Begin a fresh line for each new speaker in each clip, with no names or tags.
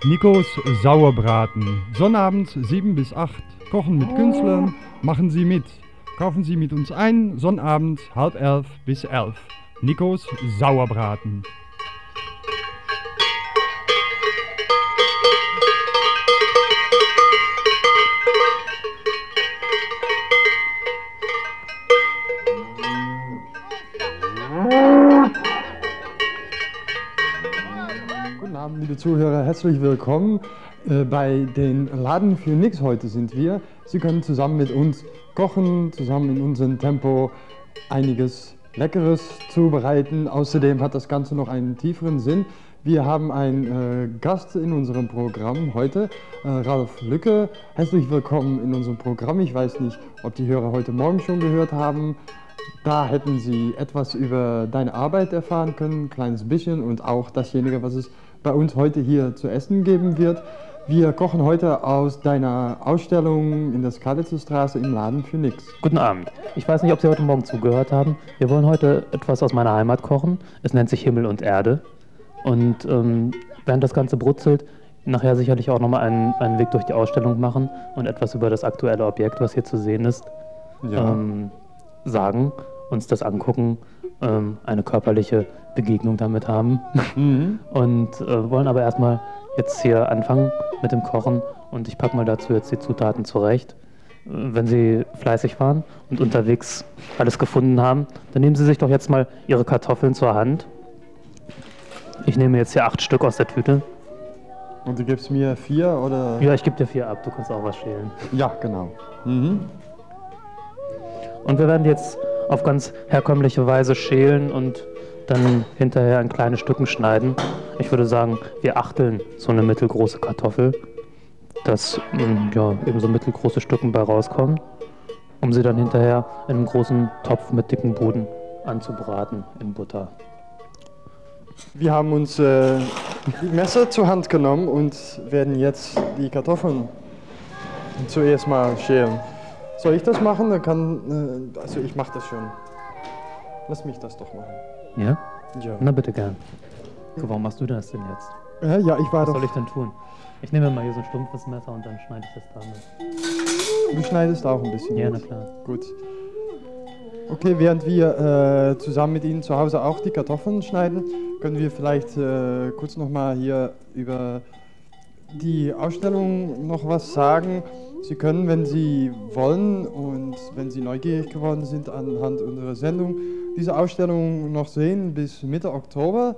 Nikos Sauerbraten. Sonnabend 7 bis 8. Kochen mit Künstlern. Machen Sie mit. Kaufen Sie mit uns ein. Sonnabend 10:30 bis 11. Nikos Sauerbraten.
Guten Abend, liebe Zuhörer, herzlich willkommen bei den Laden für Nix. Heute sind wir. Sie können zusammen mit uns kochen, zusammen in unserem Tempo einiges Leckeres zubereiten. Außerdem hat das Ganze noch einen tieferen Sinn. Wir haben einen Gast in unserem Programm heute, Ralf Lücke. Herzlich willkommen in unserem Programm. Ich weiß nicht, ob die Hörer heute Morgen schon gehört haben. Da hätten Sie etwas über deine Arbeit erfahren können, ein kleines bisschen, und auch dasjenige, was es bei uns heute hier zu essen geben wird. Wir kochen heute aus deiner Ausstellung in der Skalitzerstraße im Laden für Nix.
Guten Abend. Ich weiß nicht, ob Sie heute Morgen zugehört haben. Wir wollen heute etwas aus meiner Heimat kochen. Es nennt sich Himmel und Erde. Und während das Ganze brutzelt, nachher sicherlich auch nochmal einen Weg durch die Ausstellung machen und etwas über das aktuelle Objekt, was hier zu sehen ist, sagen, uns das angucken, eine körperliche Begegnung damit haben. Und wollen aber erstmal jetzt hier anfangen mit dem Kochen, und ich packe mal dazu jetzt die Zutaten zurecht. Wenn Sie fleißig waren und unterwegs alles gefunden haben, dann nehmen Sie sich doch jetzt mal Ihre Kartoffeln zur Hand. Ich nehme jetzt hier 8 Stück aus der Tüte.
Und du gibst mir 4 oder?
Ja, ich gebe dir 4 ab, du kannst auch was schälen.
Ja, genau.
Und wir werden die jetzt auf ganz herkömmliche Weise schälen und dann hinterher in kleine Stücken schneiden. Ich würde sagen, wir achteln so eine mittelgroße Kartoffel, dass eben so mittelgroße Stücken bei rauskommen, um sie dann hinterher in einem großen Topf mit dicken Boden anzubraten in Butter.
Wir haben uns die Messer zur Hand genommen und werden jetzt die Kartoffeln zuerst mal schälen. Soll ich das machen? Also ich mache das schon. Lass mich das doch machen.
Ja?
Ja.
Na bitte gern. So, warum machst du das denn jetzt?
Ja, ich war
Was
doch...
soll ich denn tun? Ich nehme mal hier so ein stumpfes Messer und dann schneide ich das damit.
Du schneidest auch ein bisschen.
Ja,
mit.
na klar.
Gut. Okay, während wir zusammen mit Ihnen zu Hause auch die Kartoffeln schneiden, können wir vielleicht kurz nochmal hier über die Ausstellung noch was sagen. Sie können, wenn Sie wollen und wenn Sie neugierig geworden sind anhand unserer Sendung, diese Ausstellung noch sehen bis Mitte Oktober.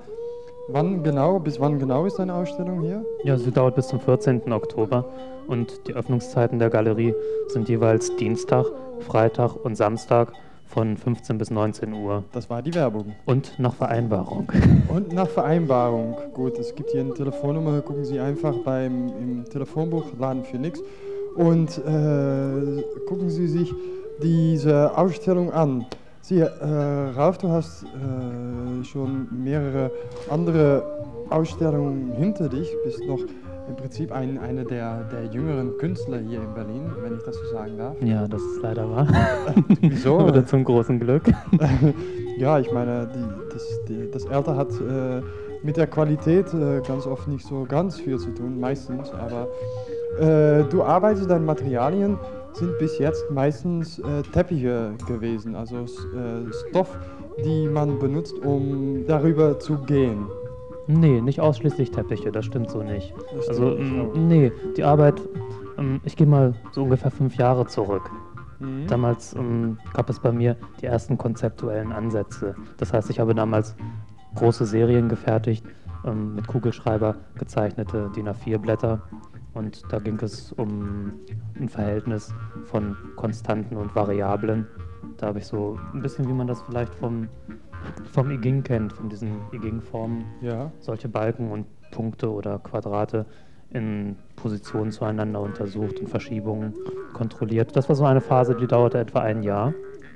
Bis wann genau ist eine Ausstellung hier?
Ja, sie dauert bis zum 14. Oktober und die Öffnungszeiten der Galerie sind jeweils Dienstag, Freitag und Samstag von 15 bis 19 Uhr.
Das war die Werbung.
Und nach Vereinbarung.
Und nach Vereinbarung. Gut, es gibt hier eine Telefonnummer, gucken Sie einfach im Telefonbuch Laden für Nix und gucken Sie sich diese Ausstellung an. Ralf, du hast schon mehrere andere Ausstellungen hinter dich, bist noch im Prinzip einer der jüngeren Künstler hier in Berlin, wenn ich das so sagen darf.
Ja, das ist leider wahr.
Wieso?
Oder zum großen Glück.
Ja, ich meine, das Alter hat mit der Qualität ganz oft nicht so ganz viel zu tun, meistens, aber du arbeitest, deine Materialien sind bis jetzt meistens Teppiche gewesen, also Stoff, die man benutzt, um darüber zu gehen.
Nee, nicht ausschließlich Teppiche, das stimmt so nicht.
Das
Also,
stimmt nicht,
nee, die Arbeit, ich gehe mal so ungefähr 5 Jahre zurück. Damals gab es bei mir die ersten konzeptuellen Ansätze. Das heißt, ich habe damals große Serien gefertigt, mit Kugelschreiber gezeichnete DIN A4-Blätter. Und da ging es um ein Verhältnis von Konstanten und Variablen. Da habe ich so ein bisschen, wie man das vielleicht vom I Ching kennt, von diesen I Ching-Formen,
ja.
solche Balken und Punkte oder Quadrate in Positionen zueinander untersucht und Verschiebungen kontrolliert. Das war so eine Phase, die dauerte etwa ein Jahr.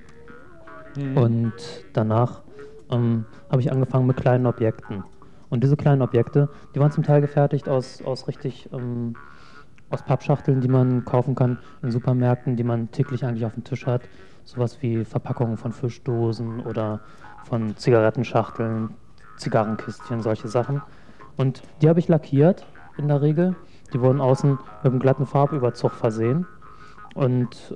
Und danach habe ich angefangen mit kleinen Objekten. Und diese kleinen Objekte, die waren zum Teil gefertigt aus Pappschachteln, die man kaufen kann in Supermärkten, die man täglich eigentlich auf dem Tisch hat. Sowas wie Verpackungen von Fischdosen oder von Zigarettenschachteln, Zigarrenkistchen, solche Sachen. Und die habe ich lackiert in der Regel. Die wurden außen mit einem glatten Farbüberzug versehen und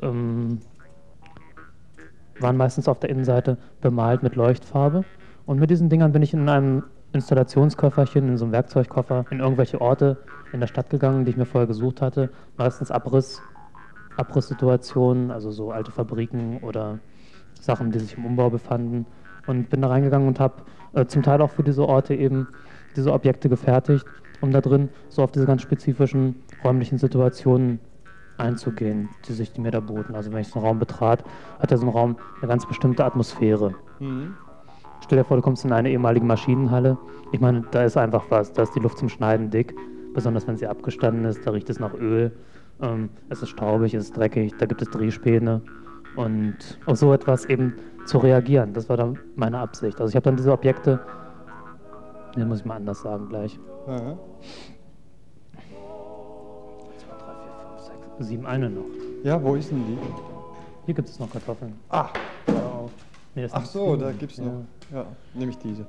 waren meistens auf der Innenseite bemalt mit Leuchtfarbe. Und mit diesen Dingern bin ich in einem Installationsköfferchen, in so einem Werkzeugkoffer, in irgendwelche Orte in der Stadt gegangen, die ich mir vorher gesucht hatte. Meistens Abrisssituationen, also so alte Fabriken oder Sachen, die sich im Umbau befanden. Und bin da reingegangen und habe zum Teil auch für diese Orte eben diese Objekte gefertigt, um da drin so auf diese ganz spezifischen räumlichen Situationen einzugehen, die mir da boten. Also wenn ich so einen Raum betrat, hat ja so ein Raum eine ganz bestimmte Atmosphäre. Stell dir vor, du kommst in eine ehemalige Maschinenhalle. Ich meine, da ist einfach was. Da ist die Luft zum Schneiden dick, besonders wenn sie abgestanden ist. Da riecht es nach Öl. Es ist staubig, es ist dreckig, da gibt es Drehspäne. Und auf so etwas eben zu reagieren, das war dann meine Absicht. Also ich habe dann diese Objekte, den muss ich mal anders sagen gleich.
Aha.
2, 3, 4, 5, 6, 7, eine noch.
Ja, wo ist denn die?
Hier gibt es noch Kartoffeln.
Ah,
Wow. Nee, das
ach
ist
so,
nicht
da
viel.
gibt's
Ja.
noch. Ja, nämlich diese.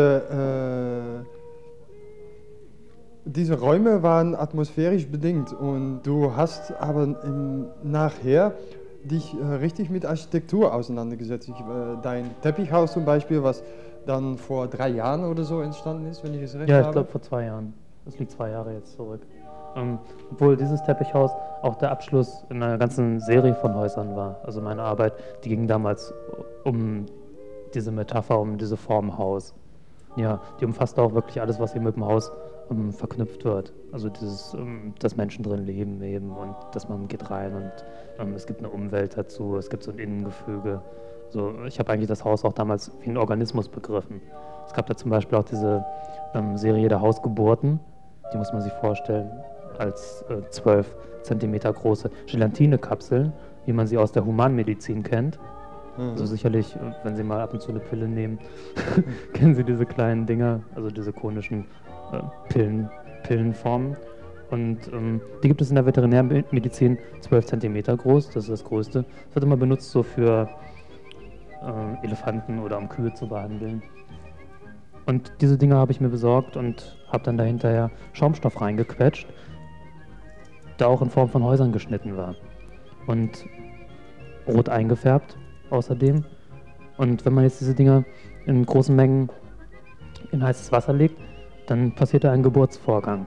Diese Räume waren atmosphärisch bedingt und du hast aber nachher dich richtig mit Architektur auseinandergesetzt. Dein Teppichhaus zum Beispiel, was dann vor 3 Jahren oder so entstanden ist, wenn ich es recht
Ja,
habe.
ich glaube vor 2 Jahren. Das liegt 2 Jahre jetzt zurück. Obwohl dieses Teppichhaus auch der Abschluss in einer ganzen Serie von Häusern war. Also meine Arbeit, die ging damals um diese Metapher, um diese Form Haus. Ja, die umfasst auch wirklich alles, was hier mit dem Haus verknüpft wird. Also dieses, dass Menschen drin leben eben und dass man geht rein und es gibt eine Umwelt dazu, es gibt so ein Innengefüge. So, ich habe eigentlich das Haus auch damals wie einen Organismus begriffen. Es gab da zum Beispiel auch diese Serie der Hausgeburten, die muss man sich vorstellen, als 12 Zentimeter große Gelatinekapseln, wie man sie aus der Humanmedizin kennt. Also sicherlich, wenn Sie mal ab und zu eine Pille nehmen, kennen Sie diese kleinen Dinger, also diese konischen Pillenformen. Und die gibt es in der Veterinärmedizin 12 Zentimeter groß, das ist das Größte. Das wird immer benutzt so für Elefanten oder um Kühe zu behandeln. Und diese Dinger habe ich mir besorgt und habe dann dahinterher Schaumstoff reingequetscht, der auch in Form von Häusern geschnitten war. Und rot eingefärbt außerdem. Und wenn man jetzt diese Dinger in großen Mengen in heißes Wasser legt, dann passiert da ein Geburtsvorgang.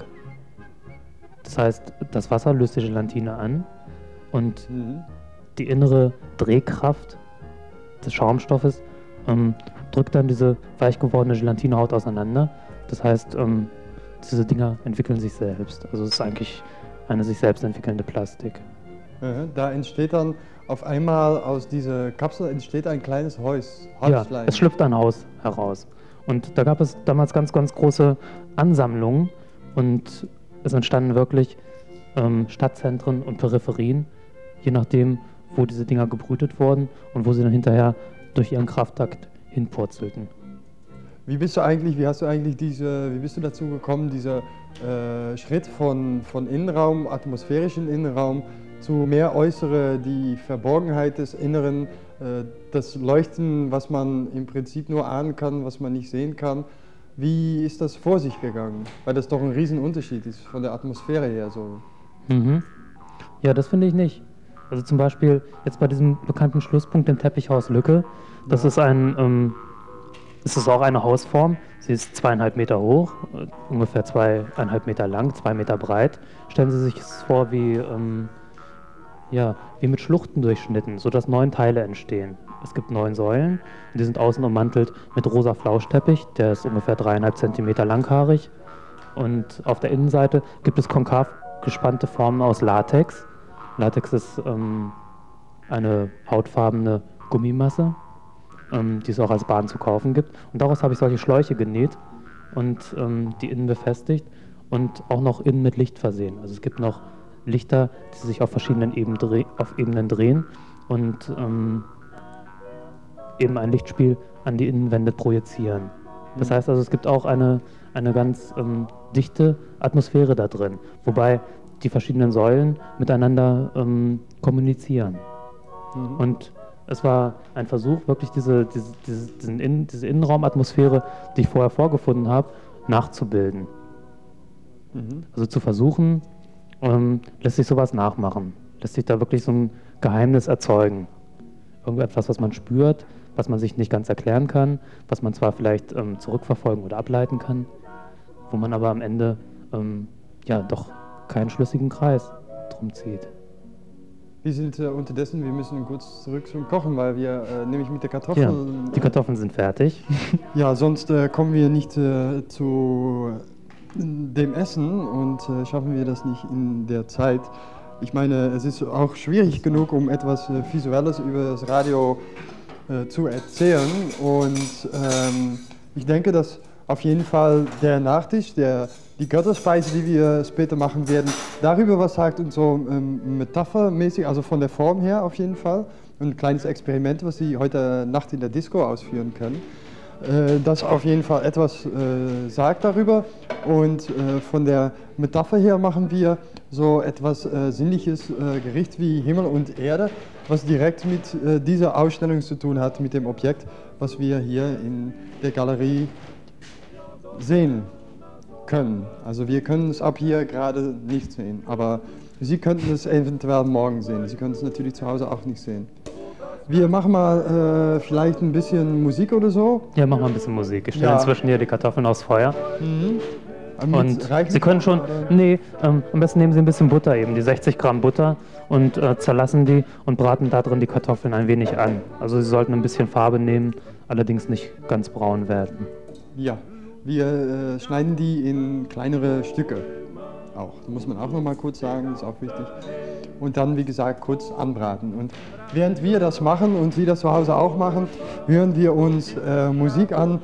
Das heißt, das Wasser löst die Gelatine an und die innere Drehkraft des Schaumstoffes drückt dann diese weich gewordene Gelatinehaut auseinander. Das heißt, diese Dinger entwickeln sich selbst. Also es ist eigentlich eine sich selbst entwickelnde Plastik.
Da entsteht dann auf einmal aus dieser Kapsel entsteht ein kleines Häuslein.
Ja, es schlüpft ein Haus heraus. Und da gab es damals ganz, ganz große Ansammlungen und es entstanden wirklich Stadtzentren und Peripherien, je nachdem, wo diese Dinger gebrütet wurden und wo sie dann hinterher durch ihren Kraftakt hinpurzelten.
Wie bist du dazu gekommen, dieser Schritt von Innenraum, atmosphärischen Innenraum zu mehr äußere, die Verborgenheit des Inneren, das Leuchten, was man im Prinzip nur ahnen kann, was man nicht sehen kann. Wie ist das vor sich gegangen? Weil das doch ein Riesenunterschied ist von der Atmosphäre her so.
Ja, das finde ich nicht. Also zum Beispiel jetzt bei diesem bekannten Schlusspunkt im Teppichhaus Lücke, das ist es ist auch eine Hausform. Sie ist 2,5 Meter hoch, ungefähr 2,5 Meter lang, 2 Meter breit. Stellen Sie sich es vor wie mit Schluchten durchschnitten, sodass 9 Teile entstehen. Es gibt 9 Säulen, die sind außen ummantelt mit rosa Flauschteppich, der ist ungefähr 3,5 Zentimeter langhaarig. Und auf der Innenseite gibt es konkav gespannte Formen aus Latex. Latex ist eine hautfarbene Gummimasse, die es auch als Bahn zu kaufen gibt. Und daraus habe ich solche Schläuche genäht und die innen befestigt und auch noch innen mit Licht versehen. Also es gibt noch Lichter, die sich auf verschiedenen Ebenen drehen und eben ein Lichtspiel an die Innenwände projizieren. Das heißt also, es gibt auch eine ganz dichte Atmosphäre da drin, wobei die verschiedenen Säulen miteinander kommunizieren. Und es war ein Versuch, wirklich diese Innenraumatmosphäre, die ich vorher vorgefunden habe, nachzubilden. Also zu versuchen, lässt sich sowas nachmachen. Lässt sich da wirklich so ein Geheimnis erzeugen. Irgendetwas, was man spürt, was man sich nicht ganz erklären kann, was man zwar vielleicht zurückverfolgen oder ableiten kann, wo man aber am Ende ja doch keinen schlüssigen Kreis drum zieht.
Wir sind unterdessen, wir müssen kurz zurück zum Kochen, weil wir nämlich mit der Kartoffel...
Ja, die Kartoffeln sind fertig.
Ja, sonst kommen wir nicht zu dem Essen und schaffen wir das nicht in der Zeit. Ich meine, es ist auch schwierig genug, um etwas Visuelles über das Radio zu erzählen. Und ich denke, dass auf jeden Fall der Nachtisch, die Götterspeise, die wir später machen werden, darüber was sagt und so metaphermäßig, also von der Form her auf jeden Fall. Ein kleines Experiment, was Sie heute Nacht in der Disco ausführen können. Das auf jeden Fall etwas sagt darüber. Und von der Metapher her machen wir so etwas sinnliches Gericht wie Himmel und Erde, was direkt mit dieser Ausstellung zu tun hat, mit dem Objekt, was wir hier in der Galerie sehen können. Also wir können es ab hier gerade nicht sehen, aber Sie könnten es eventuell morgen sehen. Sie können es natürlich zu Hause auch nicht sehen. Wir machen mal vielleicht ein bisschen Musik oder so.
Ja, machen wir ein bisschen Musik. Ich stelle inzwischen hier die Kartoffeln aufs Feuer. Und Sie können schon, am besten nehmen Sie ein bisschen Butter eben, die 60 Gramm Butter und zerlassen die und braten da drin die Kartoffeln ein wenig an. Also Sie sollten ein bisschen Farbe nehmen, allerdings nicht ganz braun werden.
Ja, wir schneiden die in kleinere Stücke. Auch. Das muss man auch noch mal kurz sagen, ist auch wichtig. Und dann, wie gesagt, kurz anbraten. Und während wir das machen und Sie das zu Hause auch machen, hören wir uns Musik an.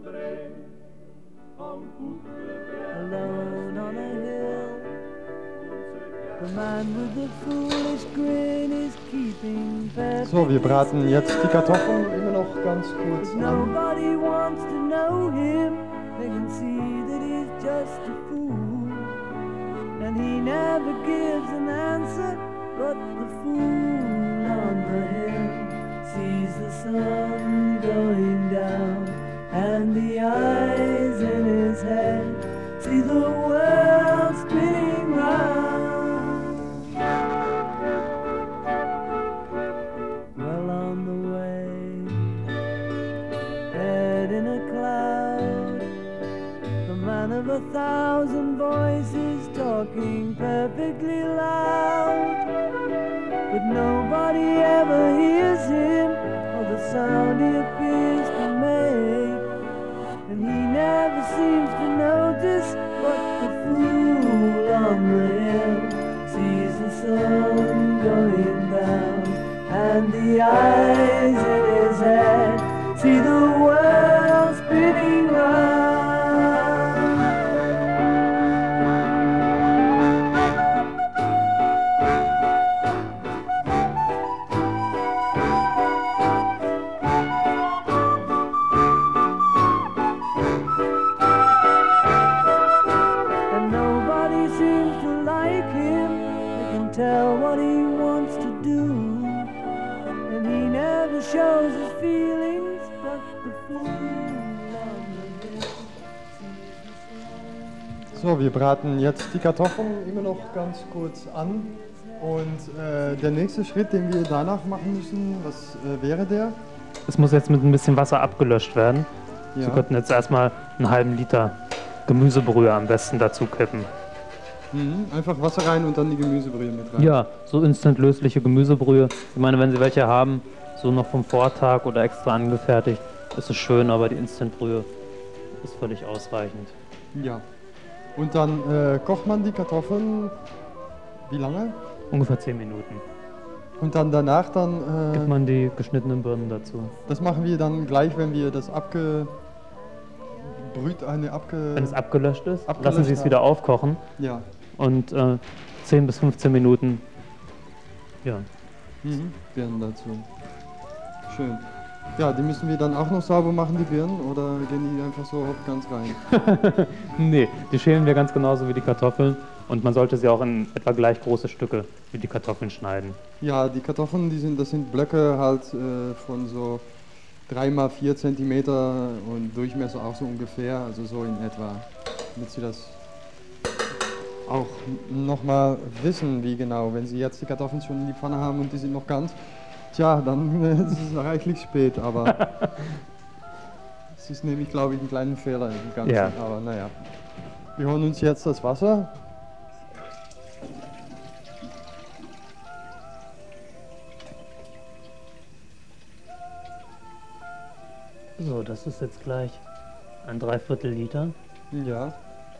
So, wir braten jetzt die Kartoffeln immer noch ganz kurz an.
And he never gives an answer, but the fool on the hill sees the sun going down, and the eyes in his head see the world spinning round. Well on the way, head in a cloud, the man of 1,000 voices talking perfectly loud, but nobody ever hears him or the sound he appears to make, and he never seems to notice what the fool on the hill sees the sun going down, and the eyes in his head see the world spinning round. Tell what he wants to do, and he never shows his feelings, but the fool on the hill.
So, wir braten jetzt die Kartoffeln immer noch ganz kurz an. Und der nächste Schritt, den wir danach machen müssen, was wäre der?
Es muss jetzt mit ein bisschen Wasser abgelöscht werden.
Ja.
Sie könnten jetzt erstmal einen halben Liter Gemüsebrühe am besten dazu kippen.
Einfach Wasser rein und dann die Gemüsebrühe mit rein.
Ja, so instant lösliche Gemüsebrühe. Ich meine, wenn Sie welche haben, so noch vom Vortag oder extra angefertigt, ist es schön, aber die Instantbrühe ist völlig ausreichend.
Ja. Und dann kocht man die Kartoffeln, wie lange?
Ungefähr 10 Minuten.
Und dann danach dann...
Gibt man die geschnittenen Birnen dazu.
Das machen wir dann gleich, wenn wir das
Wenn es abgelöscht ist, lassen Sie es wieder aufkochen.
Ja.
Und 10 bis 15 Minuten, ja.
Birnen dazu. Schön. Ja, die müssen wir dann auch noch sauber machen, die Birnen, oder gehen die einfach so ganz rein?
Nee, die schälen wir ganz genauso wie die Kartoffeln und man sollte sie auch in etwa gleich große Stücke wie die Kartoffeln schneiden.
Ja, die Kartoffeln, das sind Blöcke halt von so 3 x 4 cm und Durchmesser auch so ungefähr, also so in etwa, damit Sie das auch nochmal wissen, wie genau. Wenn Sie jetzt die Kartoffeln schon in die Pfanne haben und die sind noch ganz, tja, dann ist es reichlich spät, aber es ist nämlich, glaube ich, ein kleiner Fehler im Ganzen.
Ja.
Aber naja, wir holen uns jetzt das Wasser.
So, das ist jetzt gleich ein 3/4 Liter.
Ja.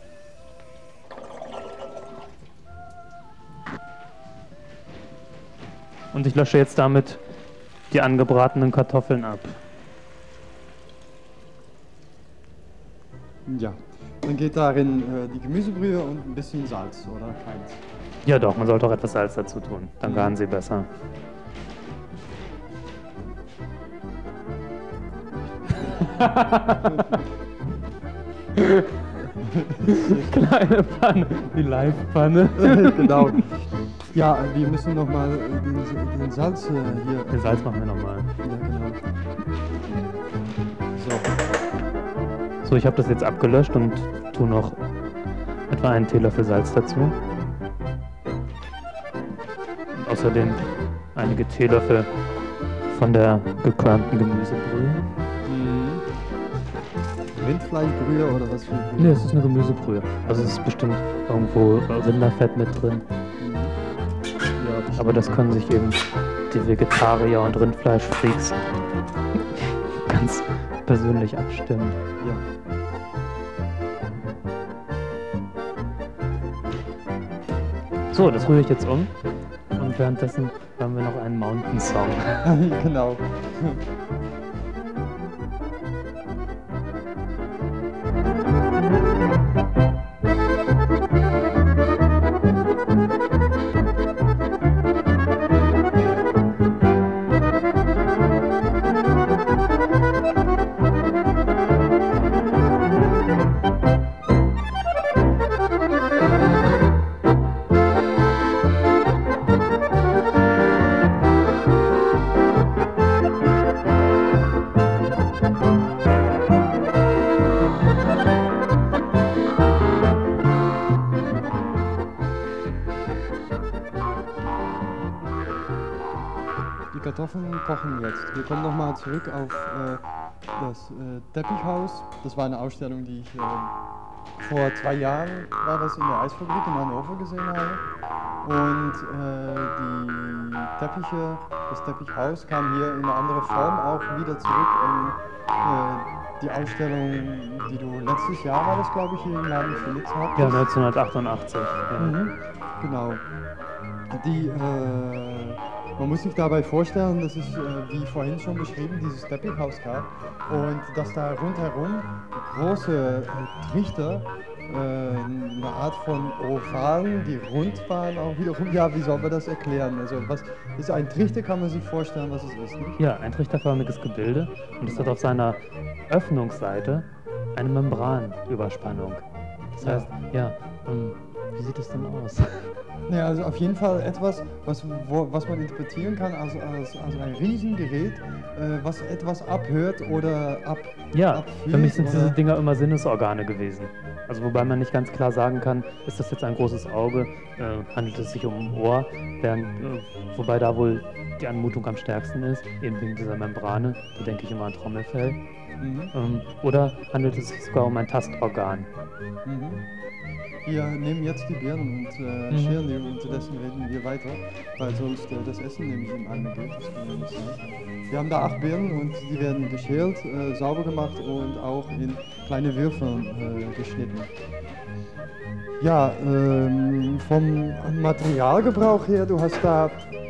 Und ich lösche jetzt damit die angebratenen Kartoffeln ab.
Ja. Dann geht darin die Gemüsebrühe und ein bisschen Salz, oder keins?
Ja doch, man sollte auch etwas Salz dazu tun. Dann garen sie besser. Kleine Pfanne, die Live-Pfanne.
Genau. Ja, wir müssen nochmal den Salz hier.
Den Salz machen wir nochmal.
Ja, genau. So.
So, ich habe das jetzt abgelöscht und tue noch etwa einen Teelöffel Salz dazu. Und außerdem einige Teelöffel von der gekörnten Gemüsebrühe.
Rindfleischbrühe oder was für Brühe?
Ne, es ist eine Gemüsebrühe. Also es ist bestimmt irgendwo Rinderfett mit drin.
Ja,
Aber das können sich eben die Vegetarier und Rindfleischfreaks ganz persönlich abstimmen.
ja.
So, das rühre ich jetzt um. Und währenddessen hören wir noch einen Mountain Song.
Genau. Die Kartoffeln kochen jetzt. Wir kommen nochmal zurück auf das Teppichhaus. Das war eine Ausstellung, die ich vor 2 Jahren war das in der Eisfabrik in Hannover gesehen habe. Und die Teppiche, das Teppichhaus kam hier in eine andere Form auch wieder zurück in die Ausstellung, die du letztes Jahr war das, glaube ich, hier im Laden Felix hattest.
Ja, 1988. Ja.
Mhm, genau. Die, man muss sich dabei vorstellen, dass es, wie vorhin schon beschrieben, dieses Teppichhaus gab und dass da rundherum große Trichter, eine Art von Ovalen, die rund waren auch wiederum. Ja, wie soll man das erklären? Also was ist ein Trichter, kann man sich vorstellen, was es ist, nicht?
Ja, ein trichterförmiges Gebilde und es hat auf seiner Öffnungsseite eine Membranüberspannung. Das heißt, ja, wie sieht es denn aus?
Ja, also auf jeden Fall etwas, was man interpretieren kann als ein Riesengerät, was etwas abhört oder
Ja,
abfühlt.
für mich sind
oder
diese Dinger immer Sinnesorgane gewesen. Also wobei man nicht ganz klar sagen kann, ist das jetzt ein großes Auge, handelt es sich um ein Ohr, wobei da wohl die Anmutung am stärksten ist, eben wegen dieser Membrane, da denke ich immer an Trommelfell. Oder handelt es sich sogar um ein Tastorgan?
Mhm. Wir nehmen jetzt die Birnen und schälen die und unterdessen reden wir weiter, weil sonst das Essen nämlich im Eimer geht. Das kann ja nicht sein. Wir haben da 8 Birnen und die werden geschält, sauber gemacht und auch in kleine Würfeln geschnitten. Ja, vom Materialgebrauch her, du hast da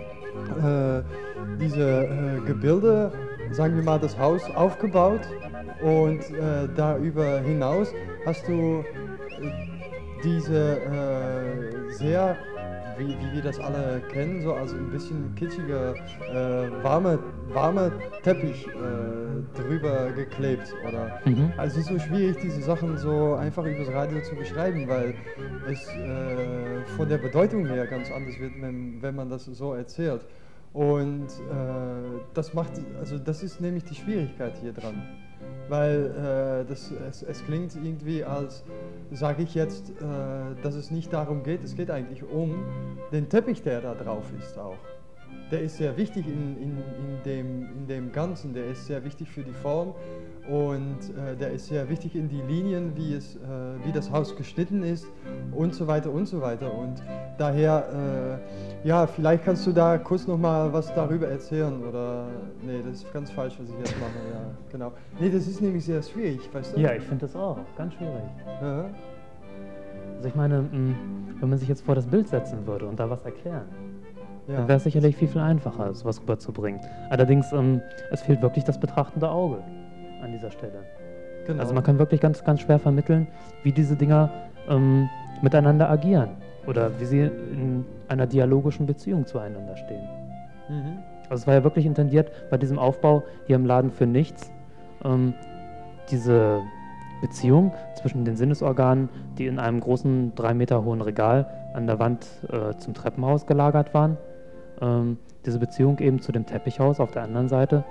diese Gebilde, sagen wir mal das Haus aufgebaut und darüber hinaus hast du diese sehr, wie wir das alle kennen, so also ein bisschen kitschiger, warmer Teppich drüber geklebt, oder? Also es ist so schwierig, diese Sachen so einfach übers Radio zu beschreiben, weil es von der Bedeutung her ganz anders wird, wenn man das so erzählt. Und das ist nämlich die Schwierigkeit hier dran. weil es klingt irgendwie, als sage ich jetzt, dass es nicht darum geht, es geht eigentlich um den Teppich, der da drauf ist auch. Der ist sehr wichtig in dem Ganzen, der ist sehr wichtig für die Form und der ist sehr wichtig in die Linien, wie das Haus geschnitten ist und so weiter und so weiter. Und daher, ja, vielleicht kannst du da kurz nochmal was darüber erzählen oder, nee, das ist ganz falsch, was ich jetzt mache, ja, genau. Nee, das ist nämlich sehr schwierig, weißt du?
Ja, ich finde das auch ganz schwierig.
Ja.
Also ich meine, wenn man sich jetzt vor das Bild setzen würde und da was erklären,
Ja.
dann wäre es sicherlich viel, viel einfacher, sowas rüberzubringen. Allerdings, es fehlt wirklich das betrachtende Auge an dieser Stelle.
Genau.
Also man kann wirklich ganz, ganz schwer vermitteln, wie diese Dinger miteinander agieren oder wie sie in einer dialogischen Beziehung zueinander stehen.
Mhm.
Also es war ja wirklich intendiert bei diesem Aufbau hier im Laden für nichts, diese Beziehung zwischen den Sinnesorganen, die in einem großen 3 Meter hohen Regal an der Wand zum Treppenhaus gelagert waren, diese Beziehung eben zu dem Teppichhaus auf der anderen Seite,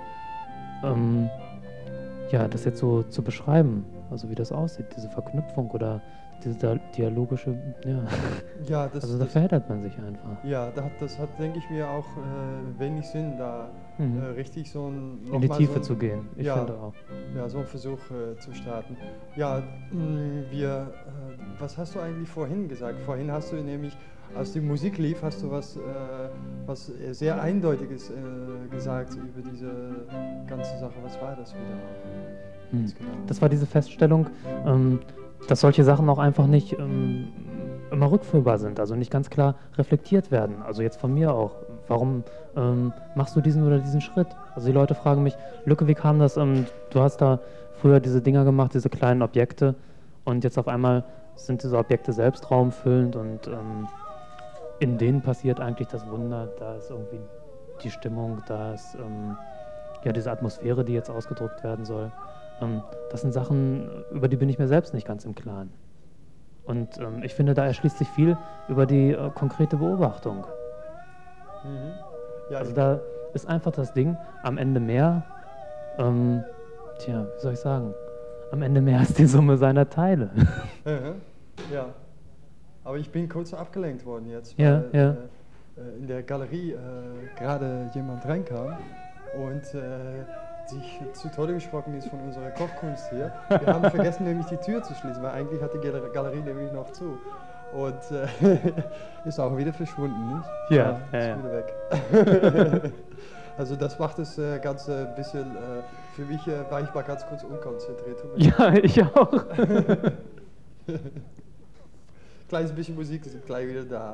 ja, das jetzt so zu beschreiben, also wie das aussieht, diese Verknüpfung oder diese dialogische, ja,
Ja,
also da verheddert man sich einfach.
ja, das hat, denke ich mir, auch wenig Sinn, da richtig so ein...
In die
nochmal
Tiefe
so ein,
zu gehen, ich
ja,
finde auch.
Ja, so einen Versuch zu starten. Ja, was hast du eigentlich vorhin gesagt? Vorhin hast du nämlich, als die Musik lief, hast du was sehr Eindeutiges gesagt über diese ganze Sache. Was war das wieder? Ganz genau.
Das war diese Feststellung, dass solche Sachen auch einfach nicht immer rückführbar sind, also nicht ganz klar reflektiert werden. Also jetzt von mir auch. Warum machst du diesen oder diesen Schritt? Also die Leute fragen mich, Lücke, wie kam das? Du hast da früher diese Dinger gemacht, diese kleinen Objekte und jetzt auf einmal sind diese Objekte selbst raumfüllend und in denen passiert eigentlich das Wunder. Da ist irgendwie die Stimmung, da ist ja diese Atmosphäre, die jetzt ausgedrückt werden soll. Das sind Sachen, über die bin ich mir selbst nicht ganz im Klaren. Und ich finde, da erschließt sich viel über die konkrete Beobachtung.
Mhm. Ja,
Also da ist einfach das Ding, am Ende mehr, tja, wie soll ich sagen, am Ende mehr als die Summe seiner Teile.
Ja, aber ich bin kurz abgelenkt worden jetzt,
Ja,
weil
ja.
In der Galerie gerade jemand reinkam und sich zu Tode geschrocken ist von unserer Kochkunst hier. Wir haben vergessen, nämlich die Tür zu schließen, weil eigentlich hat die Galerie nämlich noch zu. Und ist auch wieder verschwunden, nicht?
Ja,
ist
ja.
wieder weg. Also das macht das Ganze ein bisschen, für mich war ich mal ganz kurz unkonzentriert.
Ja, ich auch.
Kleines bisschen Musik, sind gleich wieder da.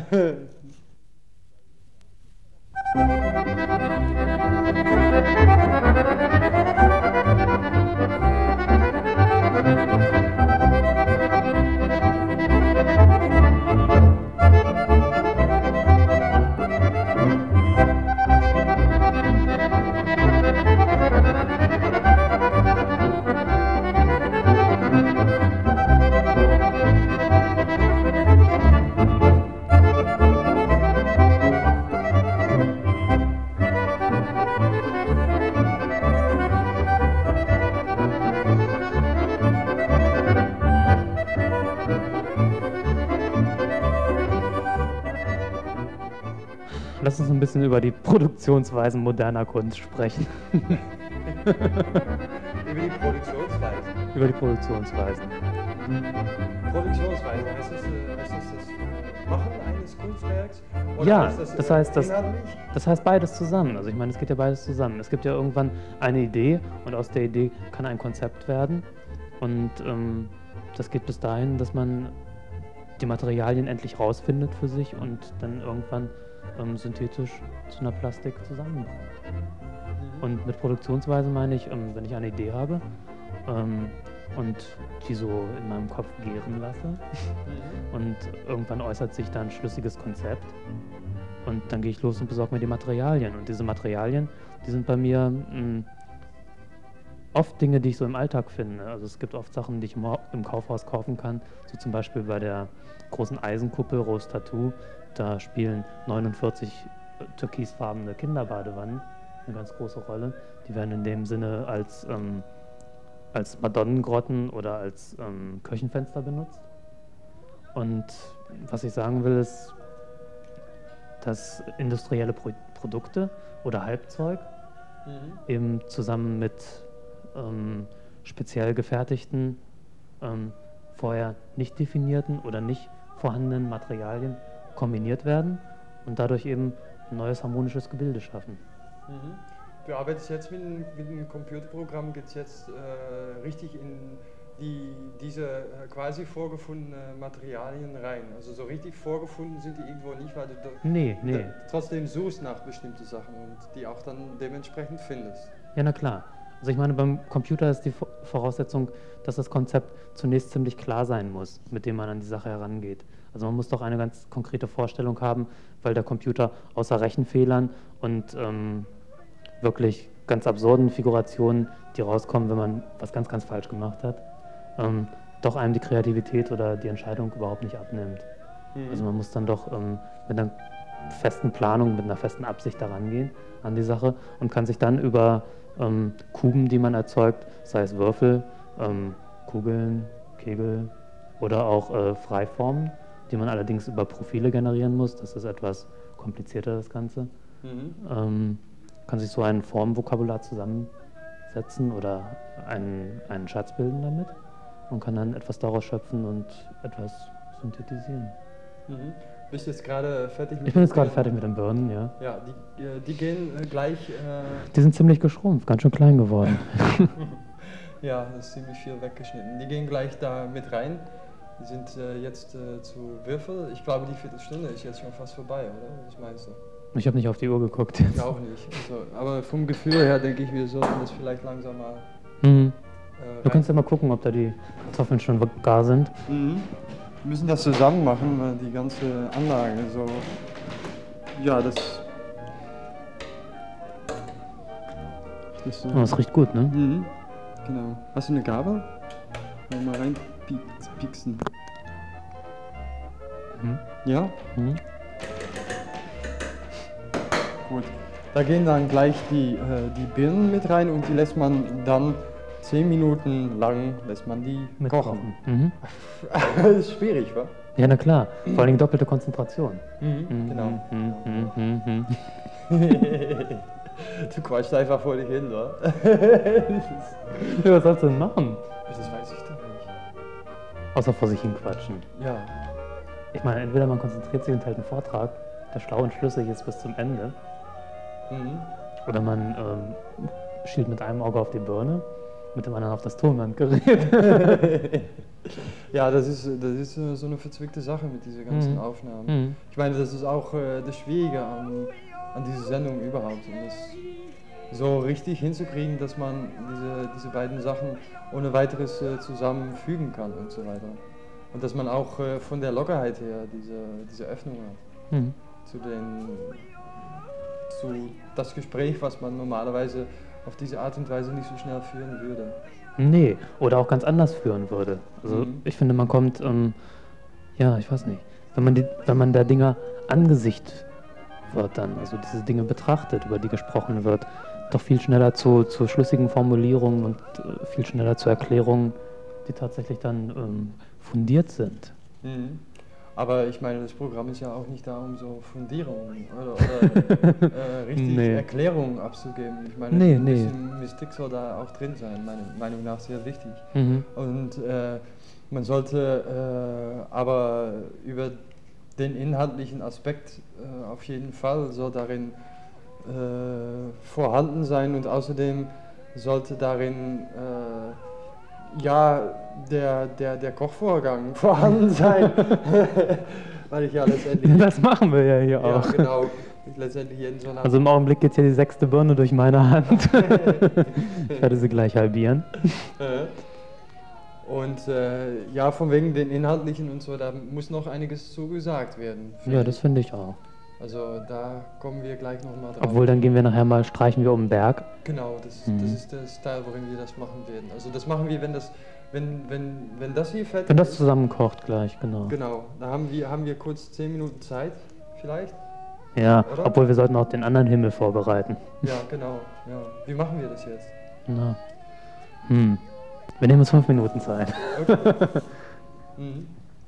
Lass uns ein bisschen über die Produktionsweisen moderner Kunst sprechen.
Über die Produktionsweise.
Über die Produktionsweisen.
Produktionsweise, heißt das Machen eines Kunstwerks? Oder
Ja,
heißt
das heißt,
inhaltlich?
das heißt beides zusammen. Also ich meine, es geht ja beides zusammen. Es gibt ja irgendwann eine Idee und aus der Idee kann ein Konzept werden. Und das geht bis dahin, dass man die Materialien endlich rausfindet für sich und dann irgendwann synthetisch zu einer Plastik zusammenbringt. Und mit Produktionsweise meine ich, wenn ich eine Idee habe und die so in meinem Kopf gären lasse und irgendwann äußert sich dann ein schlüssiges Konzept und dann gehe ich los und besorge mir die Materialien. Und diese Materialien, die sind bei mir oft Dinge, die ich so im Alltag finde. Also es gibt oft Sachen, die ich im Kaufhaus kaufen kann, so zum Beispiel bei der großen Eisenkuppel Rose Tattoo. Da spielen 49 türkisfarbene Kinderbadewannen eine ganz große Rolle. Die werden in dem Sinne als als Madonnengrotten oder als Kirchenfenster benutzt. Und was ich sagen will, ist, dass industrielle Produkte oder Halbzeug eben zusammen mit speziell gefertigten, vorher nicht definierten oder nicht vorhandenen Materialien kombiniert werden und dadurch eben ein neues harmonisches Gebilde schaffen.
Du arbeitest jetzt mit einem Computerprogramm, geht es jetzt richtig in diese quasi vorgefundenen Materialien rein. Also so richtig vorgefunden sind die irgendwo nicht, weil du
Nee.
trotzdem suchst nach bestimmten Sachen und die auch dann dementsprechend findest.
Ja, na klar. Also ich meine, beim Computer ist die Voraussetzung, dass das Konzept zunächst ziemlich klar sein muss, mit dem man an die Sache herangeht. Also man muss doch eine ganz konkrete Vorstellung haben, weil der Computer außer Rechenfehlern und wirklich ganz absurden Figurationen, die rauskommen, wenn man was ganz, ganz falsch gemacht hat, doch einem die Kreativität oder die Entscheidung überhaupt nicht abnimmt. Also man muss dann doch mit einer festen Planung, mit einer festen Absicht daran gehen an die Sache und kann sich dann über Kuben, die man erzeugt, sei es Würfel, Kugeln, Kegel oder auch Freiformen, die man allerdings über Profile generieren muss. Das ist etwas komplizierter, das Ganze. Kann sich so ein Formenvokabular zusammensetzen oder einen Schatz bilden damit und kann dann etwas daraus schöpfen und etwas synthetisieren.
Bist du jetzt gerade fertig mit
Ich bin jetzt gerade fertig mit den Birnen, ja.
Ja, die gehen gleich...
Die sind ziemlich geschrumpft, ganz schön klein geworden.
Ja, das ist ziemlich viel weggeschnitten. Die gehen gleich da mit rein. Die sind jetzt zu Würfel. Ich glaube, die Viertelstunde ist jetzt schon fast vorbei, oder? Was meinst du?
Ich habe nicht auf die Uhr geguckt jetzt.
Ich auch nicht. Also, aber vom Gefühl her denke ich, wir sollten das vielleicht langsam mal...
Du kannst ja mal gucken, ob da die Kartoffeln schon gar sind.
Wir müssen das zusammen machen, weil die ganze Anlage so... Ja, das
Oh, das riecht gut, ne?
Genau. Hast du eine Gabel? Mal reinpieksen. Ja? Gut. Da gehen dann gleich die Birnen mit rein und die lässt man dann 10 Minuten lang
Mit
kochen. Das ist schwierig, wa?
Ja, na klar. Vor allem doppelte Konzentration.
Genau. Du quatschst einfach vor dich hin, wa?
Ja, was sollst du denn machen?
Das weiß ich doch nicht.
Außer vor sich hin quatschen.
Ja.
Ich meine, entweder man konzentriert sich und hält einen Vortrag, der schlau und schlüssig ist bis zum Ende, oder man schielt mit einem Auge auf die Birne, mit dem anderen auf das Tonbandgerät.
Ja, das ist so eine verzwickte Sache mit diesen ganzen Aufnahmen. Ich meine, das ist auch das Schwierige an dieser Sendung überhaupt, um das so richtig hinzukriegen, dass man diese beiden Sachen ohne weiteres zusammenfügen kann und so weiter. Und dass man auch von der Lockerheit her diese Öffnung hat zu das Gespräch, was man normalerweise auf diese Art und Weise nicht so schnell führen würde.
Nee, oder auch ganz anders führen würde. Also ich finde, man kommt, ja, ich weiß nicht, wenn man der Dinger Angesicht wird dann, also diese Dinge betrachtet, über die gesprochen wird, doch viel schneller zu schlüssigen Formulierungen und viel schneller zu Erklärungen, die tatsächlich dann fundiert sind.
Aber ich meine, das Programm ist ja auch nicht da, um so Fundierungen oder richtig Erklärungen abzugeben. Ich meine, ein bisschen Mystik soll da auch drin sein, meiner Meinung nach sehr wichtig. Und man sollte aber über den inhaltlichen Aspekt auf jeden Fall so darin vorhanden sein und außerdem sollte darin der Kochvorgang vorhanden sein, weil ich ja letztendlich...
Das machen wir ja hier auch.
Ja, genau. Ich letztendlich jeden so
Also im Augenblick geht hier die 6. Birne durch meine Hand. Ich werde sie gleich halbieren.
Und ja, von wegen den Inhaltlichen und so, da muss noch einiges zugesagt werden.
Ja, das finde ich auch.
Also da kommen wir gleich nochmal drauf.
Obwohl, dann gehen wir nachher mal, streichen wir um den Berg.
Genau, das ist der Style, worin wir das machen werden. Also das machen wir, wenn das hier fertig ist.
Wenn das zusammenkocht gleich, genau.
Genau, da haben wir kurz 10 Minuten Zeit, vielleicht.
Ja,
oder?
Obwohl wir sollten auch den anderen Himmel vorbereiten.
Ja, genau. Ja. Wie machen wir das jetzt?
Na. Wir nehmen uns 5 Minuten Zeit.
Mhm.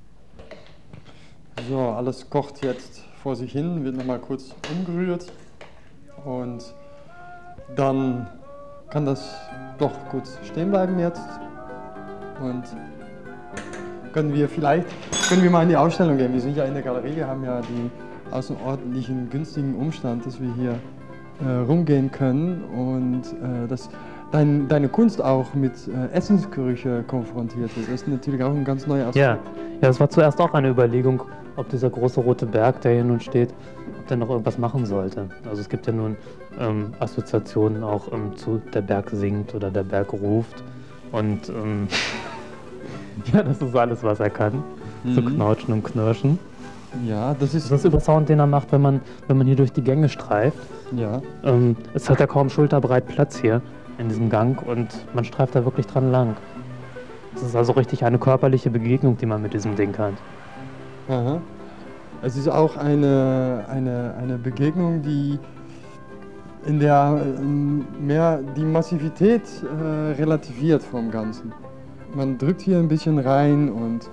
So, alles kocht jetzt vor sich hin, wird nochmal kurz umgerührt und dann kann das doch kurz stehen bleiben jetzt und können wir mal in die Ausstellung gehen. Wir sind ja in der Galerie, wir haben ja die außerordentlichen günstigen Umstand, dass wir hier rumgehen können und dass deine Kunst auch mit Essensgerüche konfrontiert wird. Das ist natürlich auch ein ganz neuer Aspekt.
Ja, das war zuerst auch eine Überlegung, ob dieser große rote Berg, der hier nun steht, ob der noch irgendwas machen sollte. Also es gibt ja nun Assoziationen auch zu der Berg singt oder der Berg ruft und ja, das ist alles, was er kann. So knautschen und knirschen.
Ja, das ist
Das ist der Sound, den er macht, wenn man hier durch die Gänge streift.
ja.
Es hat ja kaum schulterbreit Platz hier in diesem Gang und man streift da wirklich dran lang. Es ist also richtig eine körperliche Begegnung, die man mit diesem Ding hat.
Aha. Es ist auch eine Begegnung, die in der mehr die Massivität relativiert vom Ganzen. Man drückt hier ein bisschen rein und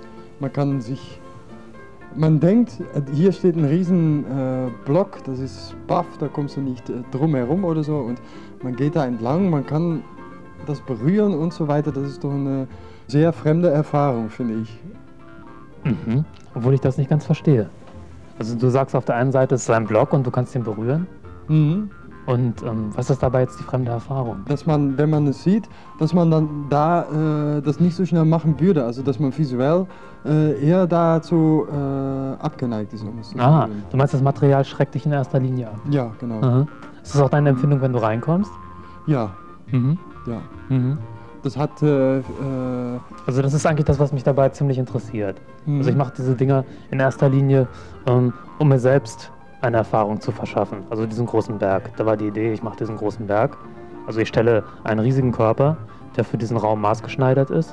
man denkt, hier steht ein riesen Block, das ist baff, da kommst du nicht drum herum oder so und man geht da entlang, man kann das berühren und so weiter, das ist doch eine sehr fremde Erfahrung, finde ich.
Mhm. Obwohl ich das nicht ganz verstehe. Also du sagst auf der einen Seite, es ist ein Block und du kannst ihn berühren.
Mhm.
Und was ist dabei jetzt die fremde Erfahrung?
Dass man, wenn man es sieht, dass man dann da das nicht so schnell machen würde. Also dass man visuell eher dazu abgeneigt ist. Um es so zu sehen.
Du meinst, das Material schreckt dich in erster Linie ab?
Ja, genau.
Aha. Ist das auch deine Empfindung, wenn du reinkommst?
Ja,
Mhm.
ja.
Mhm.
Das hat...
Also das ist eigentlich das, was mich dabei ziemlich interessiert.
Mhm.
Also ich mache diese Dinger in erster Linie, um mir selbst eine Erfahrung zu verschaffen. Also diesen großen Berg. Da war die Idee, ich mache diesen großen Berg. Also ich stelle einen riesigen Körper, der für diesen Raum maßgeschneidert ist,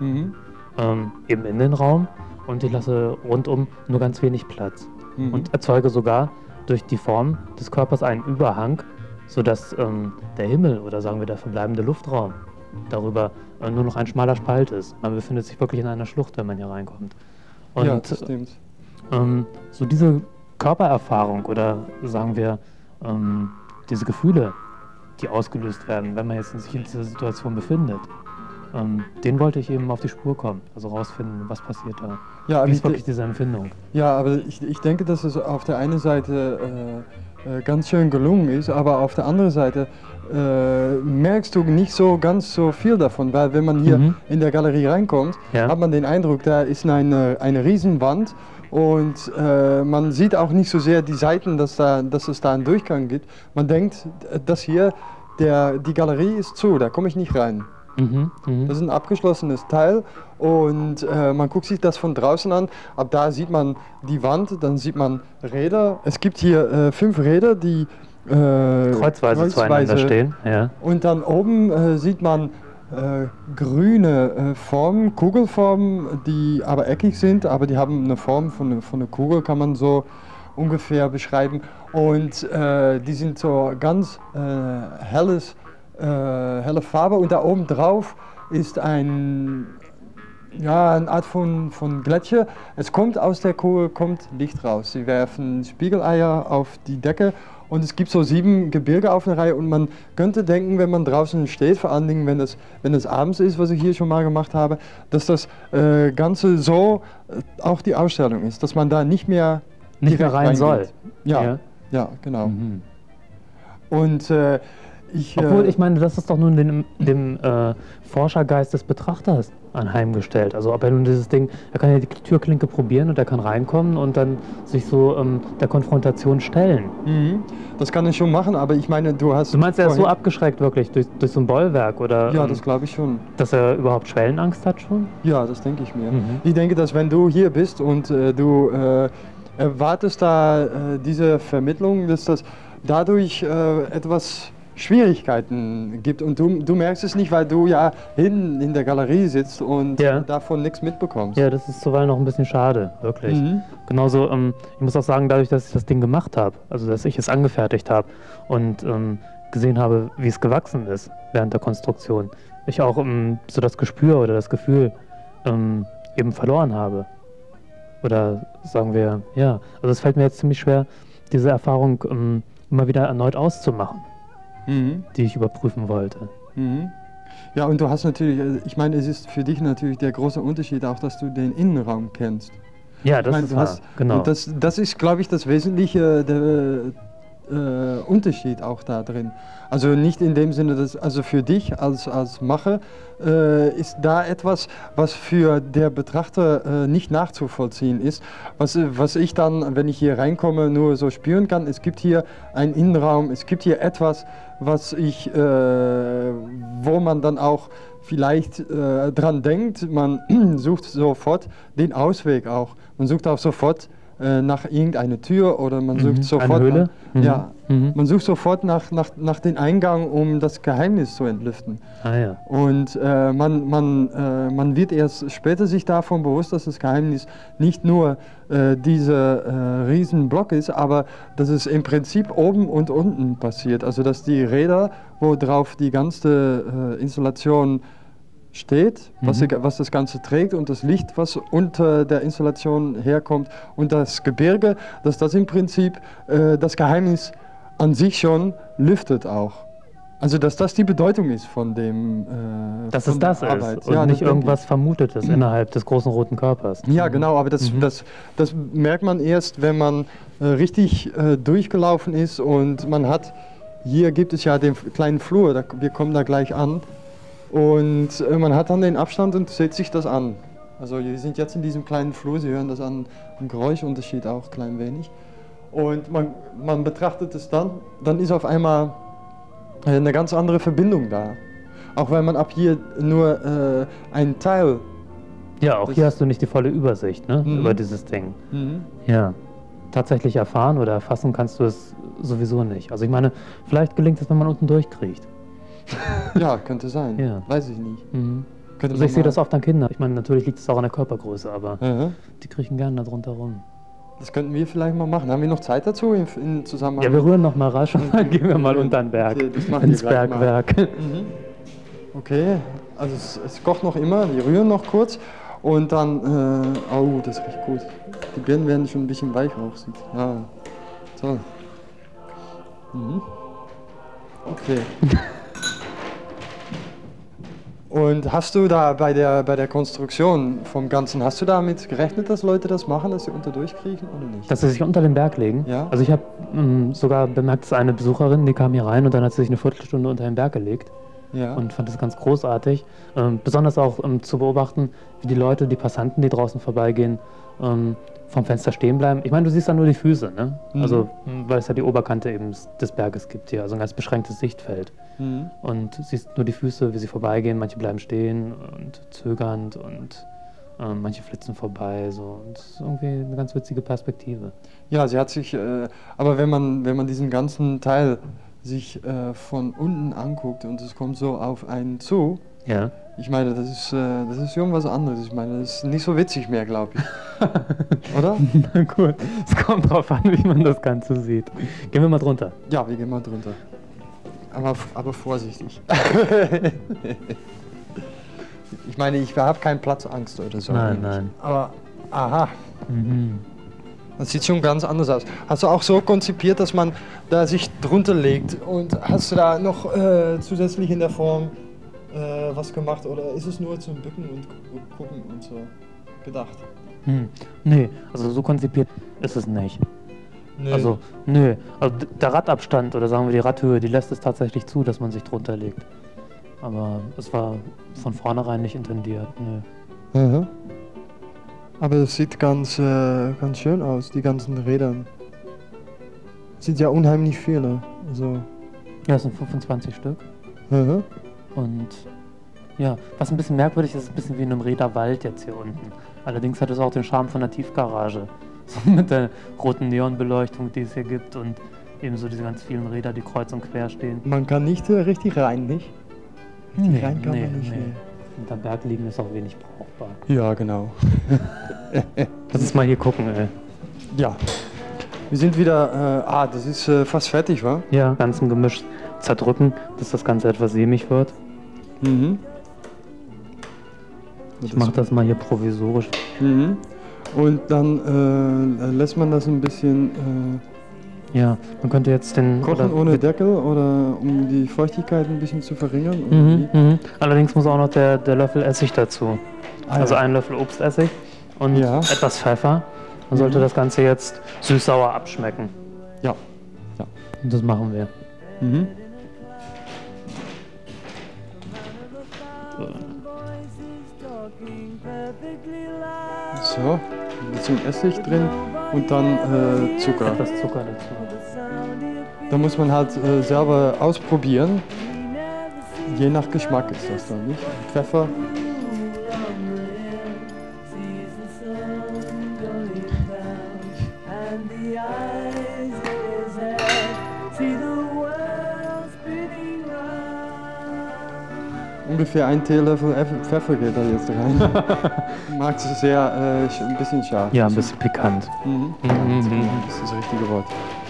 eben in den Raum und ich lasse rundum nur ganz wenig Platz. Und erzeuge sogar durch die Form des Körpers einen Überhang, sodass der Himmel oder sagen wir der verbleibende Luftraum darüber nur noch ein schmaler Spalt ist. Man befindet sich wirklich in einer Schlucht, wenn man hier reinkommt. Und
ja, das stimmt.
so diese Körpererfahrung oder sagen wir diese Gefühle, die ausgelöst werden, wenn man jetzt sich in dieser Situation befindet, den wollte ich eben auf die Spur kommen, also rausfinden, was passiert da.
Ja,
Wie ist wirklich diese Empfindung?
Ja, aber ich denke, dass es auf der einen Seite ganz schön gelungen ist, aber auf der anderen Seite merkst du nicht so ganz so viel davon, weil wenn man hier in der Galerie reinkommt, hat man den Eindruck, da ist eine Riesenwand und man sieht auch nicht so sehr die Seiten, dass es da einen Durchgang gibt. Man denkt, dass hier die Galerie ist zu, da komme ich nicht rein. Das ist ein abgeschlossenes Teil und man guckt sich das von draußen an. Ab da sieht man die Wand, dann sieht man Räder. Es gibt hier 5 Räder, die
kreuzweise zueinander stehen. Ja.
Und dann oben sieht man grüne Formen, Kugelformen, die aber eckig sind, aber die haben eine Form von einer Kugel, kann man so ungefähr beschreiben. Und die sind so ganz helle Farbe und da oben drauf ist eine Art von Gletscher. Es kommt aus der Kugel, kommt Licht raus. Sie werfen Spiegeleier auf die Decke und es gibt so 7 Gebirge auf der Reihe und man könnte denken, wenn man draußen steht, vor allen Dingen wenn es abends ist, was ich hier schon mal gemacht habe, dass das Ganze so auch die Ausstellung ist, dass man da nicht mehr
rein soll.
Ja, genau. Und
obwohl, ich meine, das ist doch nun dem Forschergeist des Betrachters anheimgestellt. Also ob er nun dieses Ding, er kann ja die Türklinke probieren und er kann reinkommen und dann sich so der Konfrontation stellen.
Das kann er schon machen, aber ich meine, du meinst,
er ist so abgeschreckt wirklich durch so ein Bollwerk? Oder,
ja, das glaube ich schon.
Dass er überhaupt Schwellenangst hat schon?
Ja, das denke ich mir. Ich denke, dass wenn du hier bist und du erwartest da diese Vermittlung, dass das dadurch etwas Schwierigkeiten gibt und du merkst es nicht, weil du ja hinten in der Galerie sitzt und davon nichts mitbekommst.
Ja, das ist zuweilen noch ein bisschen schade, wirklich. Genauso, ich muss auch sagen, dadurch, dass ich das Ding gemacht habe, also dass ich es angefertigt habe und gesehen habe, wie es gewachsen ist während der Konstruktion, ich auch so das Gespür oder das Gefühl eben verloren habe. Oder sagen wir, ja, also es fällt mir jetzt ziemlich schwer, diese Erfahrung immer wieder erneut auszumachen, die ich überprüfen wollte.
Ja, und du hast natürlich, ich meine, es ist für dich natürlich der große Unterschied auch, dass du den Innenraum kennst.
Ja, das ist wahr, genau.
Und das ist, glaube ich, das Wesentliche, der Unterschied auch da drin. Also nicht in dem Sinne, dass, also für dich als Macher ist da etwas, was für der Betrachter nicht nachzuvollziehen ist. Was ich dann, wenn ich hier reinkomme, nur so spüren kann, es gibt hier einen Innenraum, es gibt hier etwas, wo man dann auch vielleicht dran denkt, man sucht sofort den Ausweg auch. Man sucht auch sofort nach irgendeiner Tür oder man sucht sofort
eine Höhle?
Man sucht sofort nach dem Eingang, um das Geheimnis zu entlüften.
Ah, ja.
Und man wird erst später sich davon bewusst, dass das Geheimnis nicht nur dieser riesen Block ist, aber dass es im Prinzip oben und unten passiert. Also dass die Räder, wo drauf die ganze Installation steht, was das Ganze trägt und das Licht, was unter der Installation herkommt und das Gebirge, dass das im Prinzip das Geheimnis an sich schon lüftet auch. Also dass das die Bedeutung ist von dem
dass es das
Arbeit.
ist und nicht irgendwas Vermutetes innerhalb des großen roten Körpers.
Ja, genau, aber das merkt man erst, wenn man richtig durchgelaufen ist und man hat, hier gibt es ja den kleinen Flur, wir kommen da gleich an. Und man hat dann den Abstand und sieht sich das an. Also wir sind jetzt in diesem kleinen Flur, Sie hören das an dem Geräuschunterschied auch ein klein wenig. Und man betrachtet es dann ist auf einmal eine ganz andere Verbindung da. Auch wenn man ab hier nur einen Teil...
Ja, auch hier hast du nicht die volle Übersicht, ne, über dieses Ding. Ja, tatsächlich erfahren oder erfassen kannst du es sowieso nicht. Also ich meine, vielleicht gelingt es, wenn man unten durchkriecht.
Ja, könnte sein.
Ja.
Weiß ich nicht.
Also ich sehe das oft an Kindern. Ich meine, natürlich liegt es auch an der Körpergröße, aber die kriechen gerne da drunter rum.
Das könnten wir vielleicht mal machen. Haben wir noch Zeit dazu in Zusammenhang?
Ja, wir rühren noch mal rasch und dann gehen wir mal unter den Berg,
okay, das machen
ins
wir gleich
Bergwerk.
mal. Okay, also es kocht noch immer. Wir rühren noch kurz und dann... oh, das riecht gut. Die Birnen werden schon ein bisschen weich auch. Ja, toll. Okay. Und hast du da bei der Konstruktion vom Ganzen, hast du damit gerechnet, dass Leute das machen, dass sie unter durchkriechen oder nicht?
Dass sie sich unter den Berg legen?
Ja.
Also ich habe sogar bemerkt, dass eine Besucherin, die kam hier rein und dann hat sie sich eine Viertelstunde unter den Berg gelegt.
Ja.
Und fand das ganz großartig. Besonders auch zu beobachten, wie die Leute, die Passanten, die draußen vorbeigehen, vom Fenster stehen bleiben. Ich meine, du siehst da nur die Füße, ne? Also, weil es ja die Oberkante eben des Berges gibt hier, also ein ganz beschränktes Sichtfeld. Und siehst nur die Füße, wie sie vorbeigehen. Manche bleiben stehen und zögernd und manche flitzen vorbei. So. Und das ist irgendwie eine ganz witzige Perspektive.
Ja, sie hat sich, aber wenn man diesen ganzen Teil sich von unten anguckt und es kommt so auf einen zu,
ja.
Ich meine, das ist schon was anderes. Ich meine, das ist nicht so witzig mehr, glaube ich. Oder?
Na gut, es kommt drauf an, wie man das Ganze sieht. Gehen wir mal drunter.
Ja, wir gehen mal drunter. Aber vorsichtig. Ich meine, ich habe keine Platzangst oder so.
Nein.
Aber, aha. Das sieht schon ganz anders aus. Hast du auch so konzipiert, dass man da sich drunter legt und hast du da noch zusätzlich in der Form was gemacht oder ist es nur zum Bücken und Gucken und so gedacht?
Nee, also so konzipiert ist es nicht.
Nee.
Also, nö. Also der Radabstand oder sagen wir die Radhöhe, die lässt es tatsächlich zu, dass man sich drunter legt. Aber es war von vornherein nicht intendiert, nö.
Mhm. Aber das sieht ganz schön aus, die ganzen Räder. Sieht ja unheimlich viele. Also.
Ja, es sind 25 Stück.
Mhm.
Und ja, was ein bisschen merkwürdig ist, ist ein bisschen wie in einem Räderwald jetzt hier unten. Allerdings hat es auch den Charme von einer Tiefgarage. So mit der roten Neonbeleuchtung, die es hier gibt und ebenso diese ganz vielen Räder, die kreuz und quer stehen.
Man kann nicht richtig rein, nicht? Richtig rein kann man nicht. Nee.
Unter Berg liegen ist auch wenig brauchbar.
Ja, genau.
Lass uns mal hier gucken, ey.
Ja. Wir sind wieder, das ist fast fertig, wa?
Ja, ganz ein Gemisch zerdrücken, dass das Ganze etwas sämig wird.
Mhm.
Ich mache das mal hier provisorisch.
Mhm. Und dann lässt man das ein bisschen
Ja, man könnte jetzt den...
kochen
oder
ohne
mit-
Deckel oder um die Feuchtigkeit ein bisschen zu verringern? oder wie?
Allerdings muss auch noch der Löffel Essig dazu.
Ah,
Also
ja.
ein Löffel Obstessig und
Ja.
etwas Pfeffer. Man sollte das Ganze jetzt süß-sauer abschmecken.
Ja.
Und das machen wir.
Mhm. So, ein bisschen Essig drin und dann Zucker.
Etwas Zucker dazu.
Da muss man halt selber ausprobieren. Je nach Geschmack ist das dann, nicht? Pfeffer. Ungefähr ein Teelöffel Pfeffer geht da jetzt rein. Mag es sehr ein bisschen scharf.
Ja, ein bisschen pikant.
Mhm. Das ist das richtige Wort.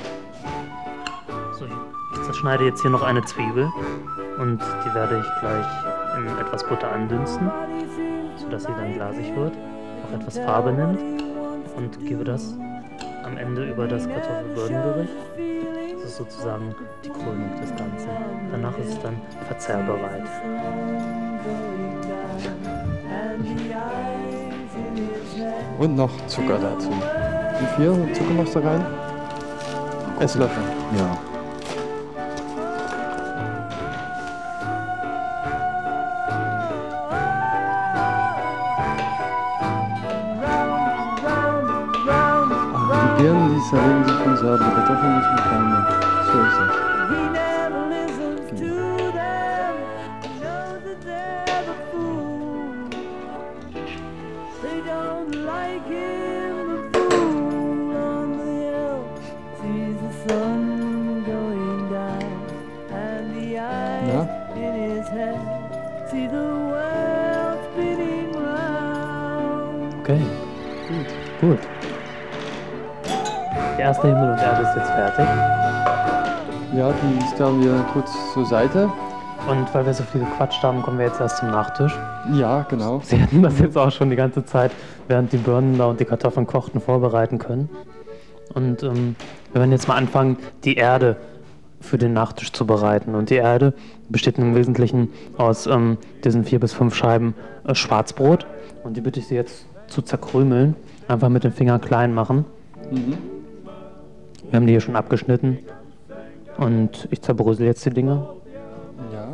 So, ich zerschneide jetzt hier noch eine Zwiebel und die werde ich gleich in etwas Butter andünsten, sodass sie dann glasig wird, auch etwas Farbe nimmt und gebe das am Ende über das Kartoffelbördengericht. Das ist sozusagen die Krönung des Ganzen. Danach ist es dann verzehrbereit.
Und noch Zucker dazu. Wie viel Zucker machst du rein? Esslöffel.
Ja.
Die Birnen, die zerlegen sich von selber. Die Kartoffeln müssen wir klein machen. So ist das.
He never listens to them, knows that they're the fool. They don't like him, the fool on the hill sees the sun going down, and the eyes
Ja?
in his head see the world spinning round.
Okay. Gut. Der erste Himmel und Erde ist jetzt fertig.
Ja, die stellen wir kurz zur Seite.
Und weil wir so viel gequatscht haben, kommen wir jetzt erst zum Nachtisch.
Ja, genau.
Sie hätten das jetzt auch schon die ganze Zeit, während die Birnen da und die Kartoffeln kochten, vorbereiten können. Und wir werden jetzt mal anfangen, die Erde für den Nachtisch zu bereiten. Und die Erde besteht im Wesentlichen aus diesen 4 bis 5 Scheiben Schwarzbrot. Und die bitte ich Sie jetzt zu zerkrümeln. Einfach mit den Fingern klein machen.
Mhm.
Wir haben die hier schon abgeschnitten. Und ich zerbrösel jetzt die Dinge.
Ja.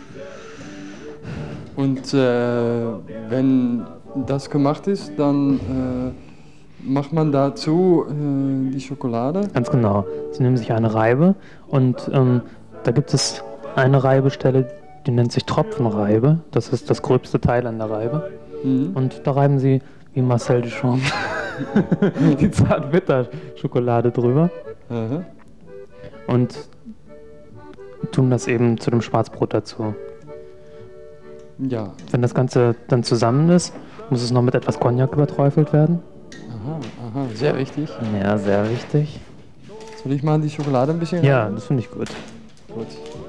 Und wenn das gemacht ist, dann macht man dazu die Schokolade.
Ganz genau. Sie nehmen sich eine Reibe und da gibt es eine Reibestelle, die nennt sich Tropfenreibe. Das ist das gröbste Teil an der Reibe.
Mhm.
Und da reiben Sie wie Marcel Duchamp die Zartbitter-Schokolade drüber
Aha.
und tun das eben zu dem Schwarzbrot dazu.
Ja.
Wenn das Ganze dann zusammen ist, muss es noch mit etwas Cognac überträufelt werden.
Aha, sehr wichtig.
Ja, sehr wichtig.
Soll ich mal die Schokolade ein bisschen
Ja,
rein?
das finde ich gut.
Gut.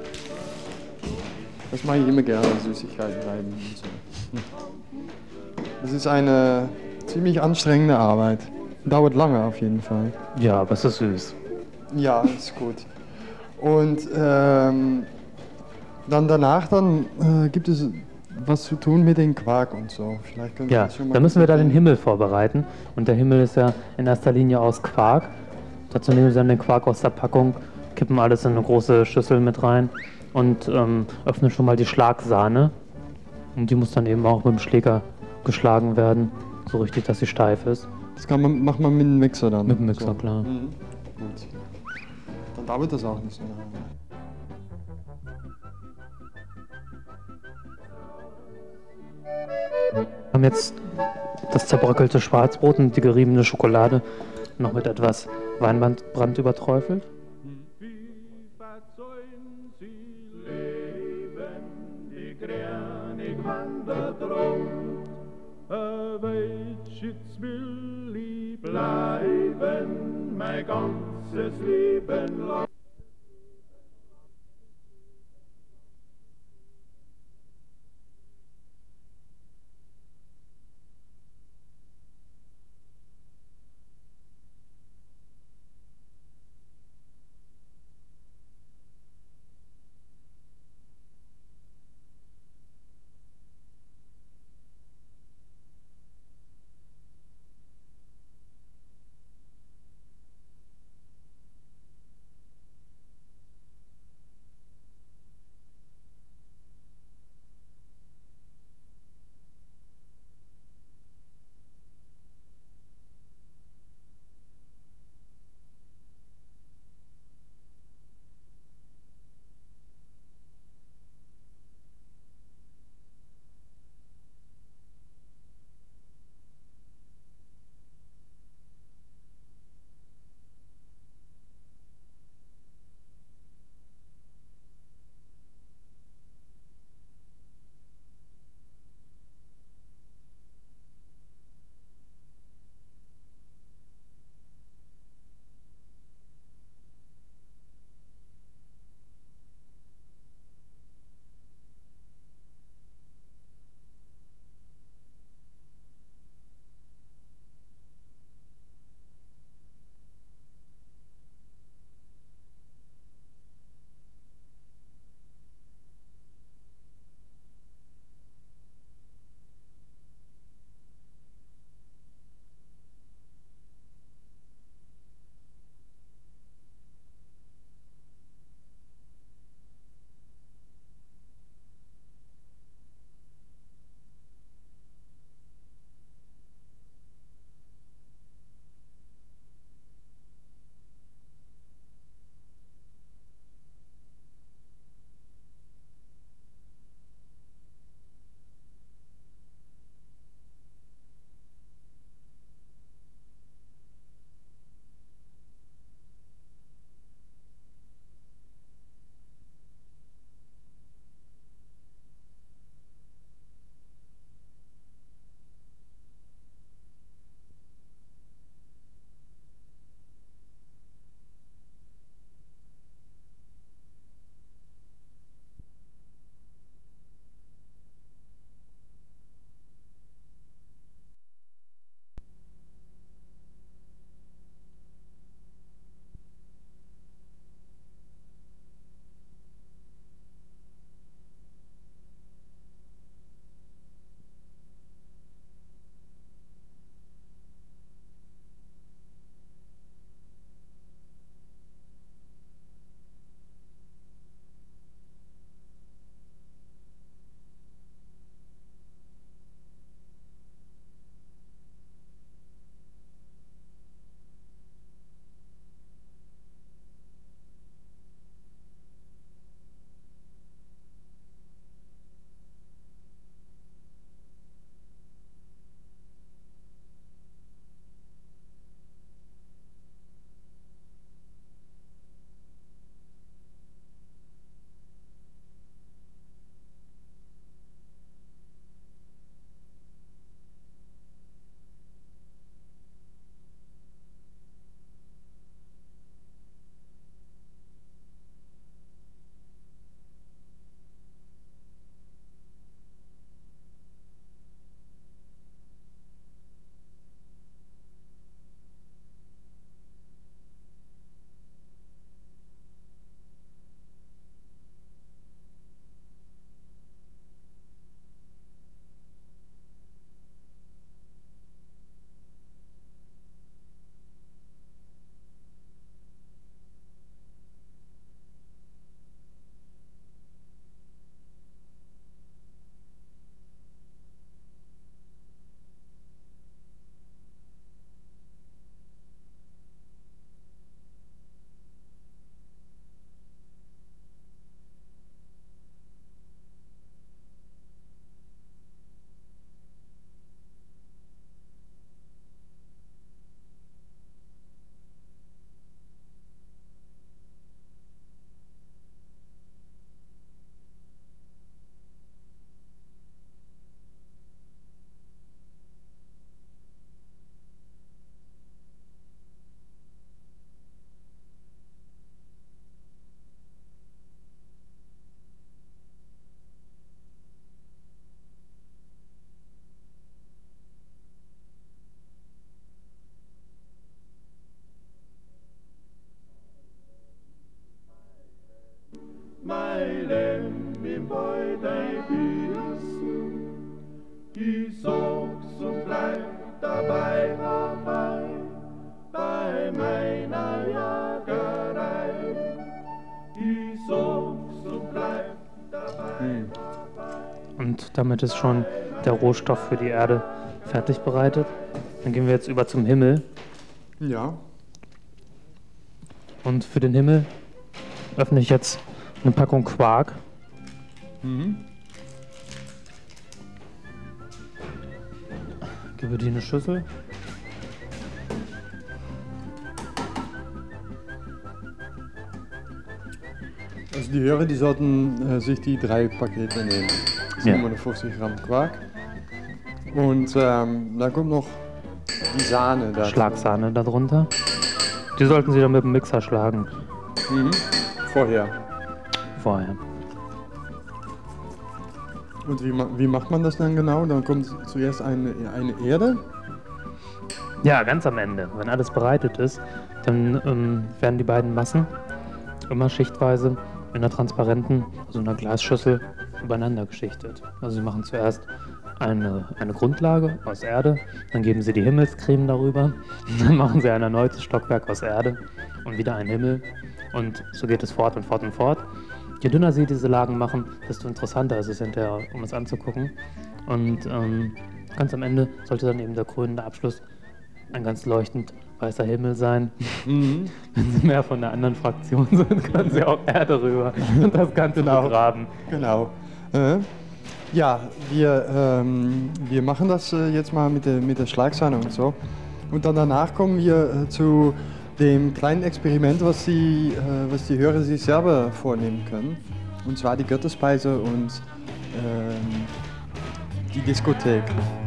Das mache ich immer gerne, Süßigkeiten reiben und so. Das ist eine ziemlich anstrengende Arbeit. Dauert lange auf jeden Fall.
Ja, aber es ist süß.
Ja, ist gut. Und dann danach gibt es was zu tun mit dem Quark und so. Vielleicht können wir
Ja,
das schon mal
da müssen wir da den
erklären.
Himmel vorbereiten. Und der Himmel ist ja in erster Linie aus Quark. Dazu nehmen Sie dann den Quark aus der Packung, kippen alles in eine große Schüssel mit rein und öffnen schon mal die Schlagsahne. Und die muss dann eben auch mit dem Schläger geschlagen werden, so richtig, dass sie steif ist.
Das macht man mit dem Mixer dann.
Mit dem Mixer,
so.
klar.
Mhm. Gut. Dann dauert das auch nicht so lange.
Wir haben jetzt das zerbröckelte Schwarzbrot und die geriebene Schokolade noch mit etwas Weinbrand überträufelt.
Wie verzeugen sie lebendig, gränig wandert rum. Welches will ich bleiben, mein ganzes Leben lang. mein Leben im Beutei bissen. Ich sag's und bleib dabei, bei meiner Jagerei. Ich sag's und bleib dabei.
Und damit ist schon der Rohstoff für die Erde fertig bereitet. Dann gehen wir jetzt über zum Himmel.
Ja.
Und für den Himmel öffne ich jetzt eine Packung Quark. Gebe die in eine Schüssel.
Also die Hörer, die sollten sich die 3 Pakete nehmen. 750 Gramm Quark. Und dann kommt noch die Sahne dazu.
Schlagsahne darunter. Die sollten Sie dann mit dem Mixer schlagen.
Vorher.
Vorher.
Und wie macht man das dann genau? Dann kommt zuerst eine Erde.
Ja, ganz am Ende. Wenn alles bereitet ist, dann werden die beiden Massen immer schichtweise in einer transparenten, also einer Glasschüssel übereinander geschichtet. Also Sie machen zuerst eine Grundlage aus Erde, dann geben Sie die Himmelscreme darüber, dann machen Sie ein erneutes Stockwerk aus Erde und wieder ein Himmel und so geht es fort und fort und fort. Je dünner Sie diese Lagen machen, desto interessanter ist es hinterher, um es anzugucken. Und ganz am Ende sollte dann eben der krönende Abschluss ein ganz leuchtend weißer Himmel sein. Wenn Sie mehr von der anderen Fraktion sind, können Sie auch Erde rüber und das Ganze begraben.
Genau. Ja, wir machen das jetzt mal mit der Schlagsahne und so. Und dann danach kommen wir zu dem kleinen Experiment, was die Hörer sich selber vornehmen können. Und zwar die Götterspeise und die Diskothek.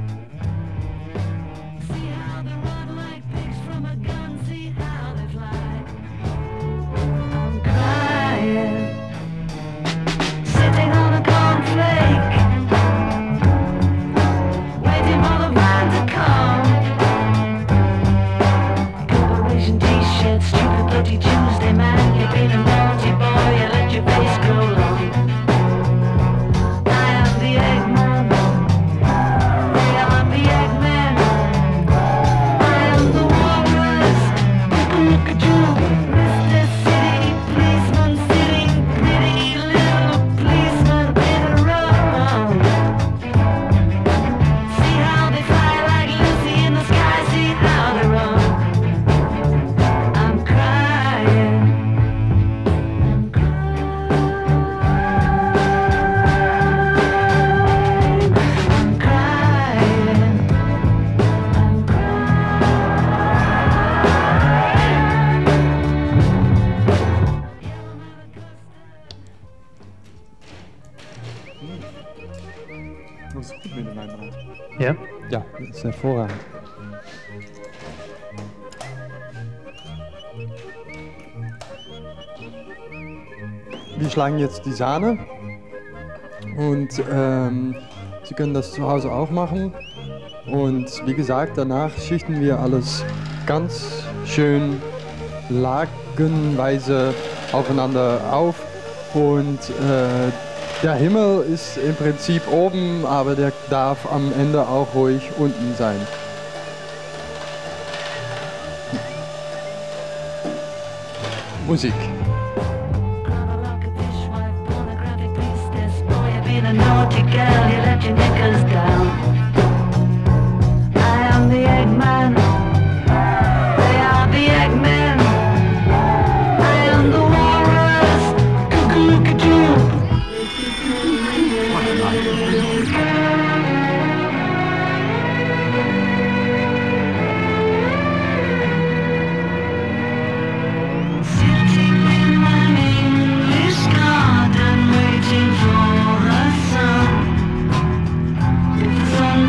Das ist gut mit dem Weinbrand.
Ja?
Ja, das ist hervorragend. Wir schlagen jetzt die Sahne und Sie können das zu Hause auch machen. Und wie gesagt, danach schichten wir alles ganz schön lagenweise aufeinander auf. Und der Himmel ist im Prinzip oben, aber der darf am Ende auch ruhig unten sein. Musik.
Sun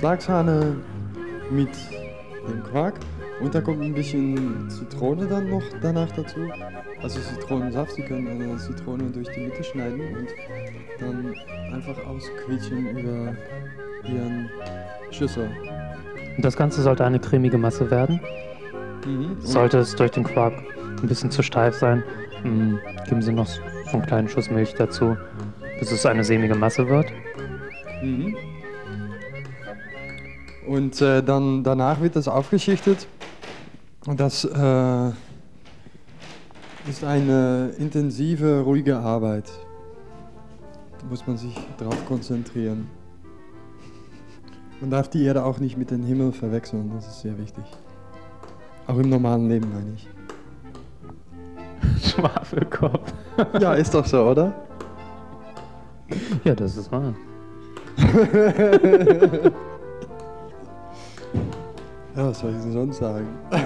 Schlagsahne mit dem Quark und da kommt ein bisschen Zitrone dann noch danach dazu. Also Zitronensaft, Sie können eine Zitrone durch die Mitte schneiden und dann einfach ausquietschen über Ihren Schüssel.
Und das Ganze sollte eine cremige Masse werden. Sollte es durch den Quark ein bisschen zu steif sein, geben Sie noch so einen kleinen Schuss Milch dazu, bis es eine sämige Masse wird.
Und dann danach wird das aufgeschichtet und das ist eine intensive, ruhige Arbeit. Da muss man sich drauf konzentrieren. Man darf die Erde auch nicht mit dem Himmel verwechseln, das ist sehr wichtig. Auch im normalen Leben, meine ich.
Schwafelkopf.
Ja, ist doch so, oder?
Ja, das ist wahr.
Ja, was soll ich denn sonst sagen?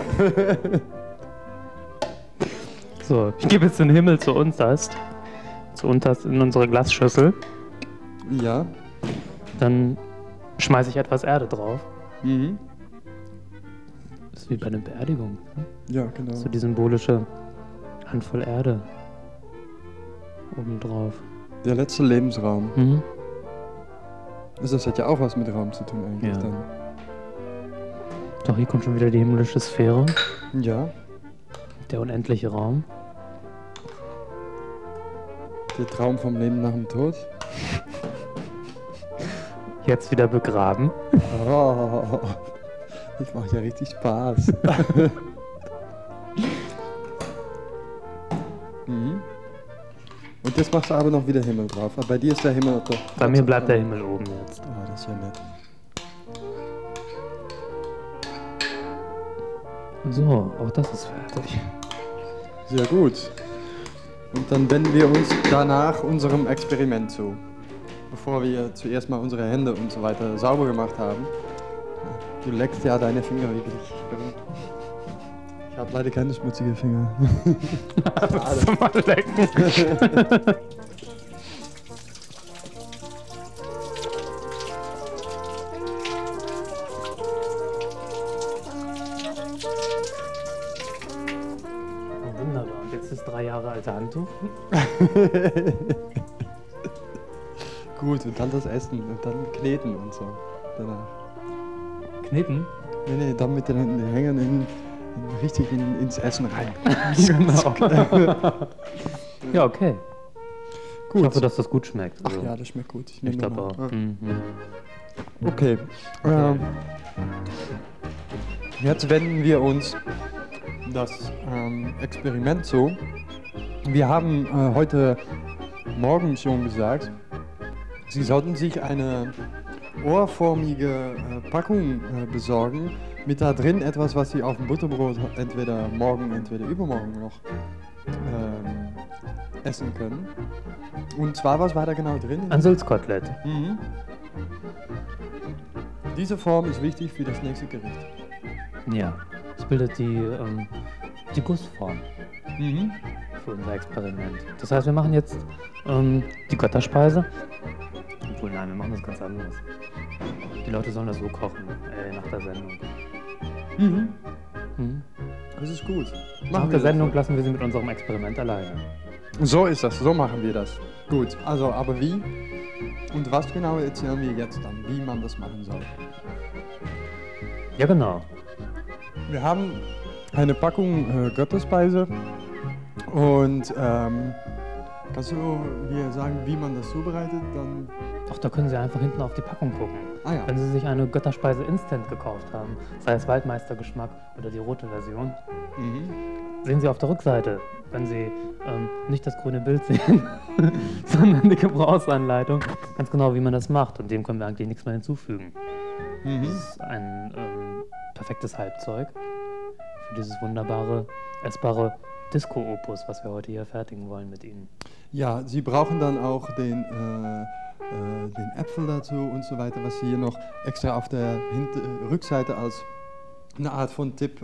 So, ich gebe jetzt den Himmel zu unterst in unsere Glasschüssel.
Ja.
Dann schmeiße ich etwas Erde drauf.
Mhm.
Das ist wie bei einer Beerdigung. Ne?
Ja, genau.
So die symbolische Handvoll Erde obendrauf.
Der letzte Lebensraum.
Mhm.
Also das hat ja auch was mit Raum zu tun eigentlich
Ja.
dann.
Doch, hier kommt schon wieder die himmlische Sphäre.
Ja.
Der unendliche Raum.
Der Traum vom Leben nach dem Tod.
Jetzt wieder begraben.
Oh, das macht ja richtig Spaß. Mhm. Und jetzt machst du aber noch wieder Himmel drauf. Aber bei dir ist der Himmel doch.
Bei mir bleibt der Himmel oben jetzt.
Oh, das ist ja nett.
So, auch das ist fertig.
Sehr gut. Und dann wenden wir uns danach unserem Experiment zu. Bevor wir zuerst mal unsere Hände und so weiter sauber gemacht haben. Du leckst ja deine Finger wirklich. Ich habe leider keine schmutzigen Finger.
Willst du mal lecken? Oh, wunderbar. Und jetzt das 3 Jahre alte Handtuch.
Gut, und dann das Essen und dann kneten und so danach.
Kneten?
Nee, dann mit den Händen hängen richtig ins Essen rein.
Genau. Ja, okay.
Gut.
Ich hoffe, dass das gut schmeckt.
Ach
Also,
ja, das schmeckt gut.
ich
nehme
glaube
mal.
auch.
Ja.
Mhm.
Okay. Jetzt wenden wir uns das Experiment zu. Wir haben heute Morgen schon gesagt, Sie sollten sich eine ohrförmige Packung besorgen, mit da drin etwas, was Sie auf dem Butterbrot entweder morgen, entweder übermorgen noch essen können. Und zwar, was war da genau drin?
Ein Sulzkotelett.
Mhm. Diese Form ist wichtig für das nächste Gericht.
Ja. Das bildet die Gussform
Mhm.
für unser Experiment. Das heißt, wir machen jetzt die Götterspeise. Obwohl, nein, wir machen das ganz anders. Die Leute sollen das so kochen, nach der Sendung.
Mhm.
Mhm.
Das ist gut.
Nach der Sendung lassen wir sie mit unserem Experiment alleine.
So ist das, so machen wir das. Gut, also, aber wie und was genau erzählen wir jetzt dann, wie man das machen soll?
Ja, genau.
Wir haben eine Packung Götterspeise und kannst du mir sagen, wie man das zubereitet? Dann
Ach, da können Sie einfach hinten auf die Packung gucken.
Ah ja.
Wenn Sie sich eine Götterspeise Instant gekauft haben, sei es Waldmeistergeschmack oder die rote Version, sehen Sie auf der Rückseite, wenn Sie nicht das grüne Bild sehen, sondern die Gebrauchsanleitung, ganz genau, wie man das macht. Und dem können wir eigentlich nichts mehr hinzufügen. Das ist ein perfektes Halbzeug für dieses wunderbare, essbare Disco-Opus, was wir heute hier fertigen wollen mit Ihnen.
Ja, Sie brauchen dann auch den Äpfel dazu und so weiter, was hier noch extra auf der Rückseite als eine Art von Tipp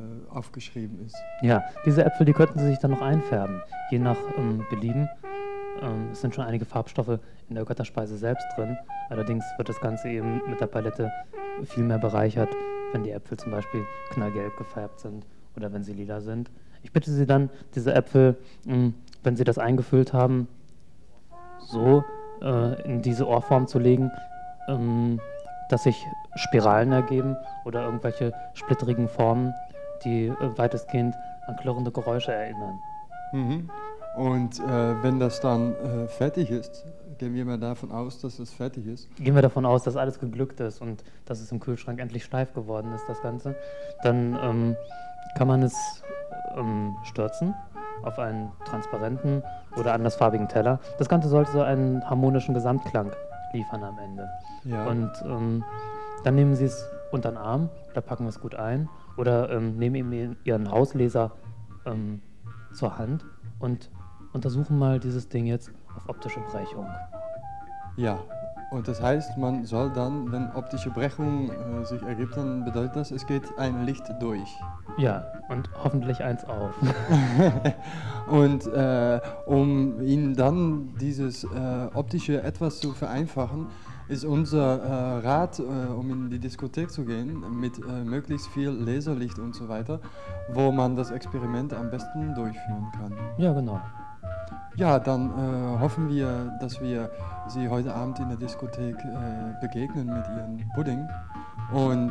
aufgeschrieben ist.
Ja, diese Äpfel, die könnten Sie sich dann noch einfärben, je nach Belieben. Es sind schon einige Farbstoffe in der Götterspeise selbst drin. Allerdings wird das Ganze eben mit der Palette viel mehr bereichert, wenn die Äpfel zum Beispiel knallgelb gefärbt sind oder wenn sie lila sind. Ich bitte Sie dann, diese Äpfel, wenn Sie das eingefüllt haben, so in diese Ohrform zu legen, dass sich Spiralen ergeben oder irgendwelche splitterigen Formen, die weitestgehend an klirrende Geräusche erinnern.
Mhm. Und wenn das dann fertig ist, gehen wir mal davon aus, dass es fertig ist.
Gehen wir davon aus, dass alles geglückt ist und dass es im Kühlschrank endlich steif geworden ist, das Ganze. Dann kann man es stürzen auf einen transparenten oder andersfarbigen Teller. Das Ganze sollte so einen harmonischen Gesamtklang liefern am Ende.
Ja.
Und dann nehmen Sie es unter den Arm, da packen wir es gut ein oder nehmen Ihren Hausleser zur Hand und untersuchen mal dieses Ding jetzt auf optische Brechung.
Ja, und das heißt, man soll dann, wenn optische Brechung sich ergibt, dann bedeutet das, es geht ein Licht durch.
Ja, und hoffentlich eins auf.
Und um Ihnen dann dieses optische etwas zu vereinfachen, ist unser Rat, um in die Diskothek zu gehen, mit möglichst viel Laserlicht und so weiter, wo man das Experiment am besten durchführen kann.
Ja, genau.
Ja, dann hoffen wir, dass wir Sie heute Abend in der Diskothek begegnen mit Ihrem Pudding. Und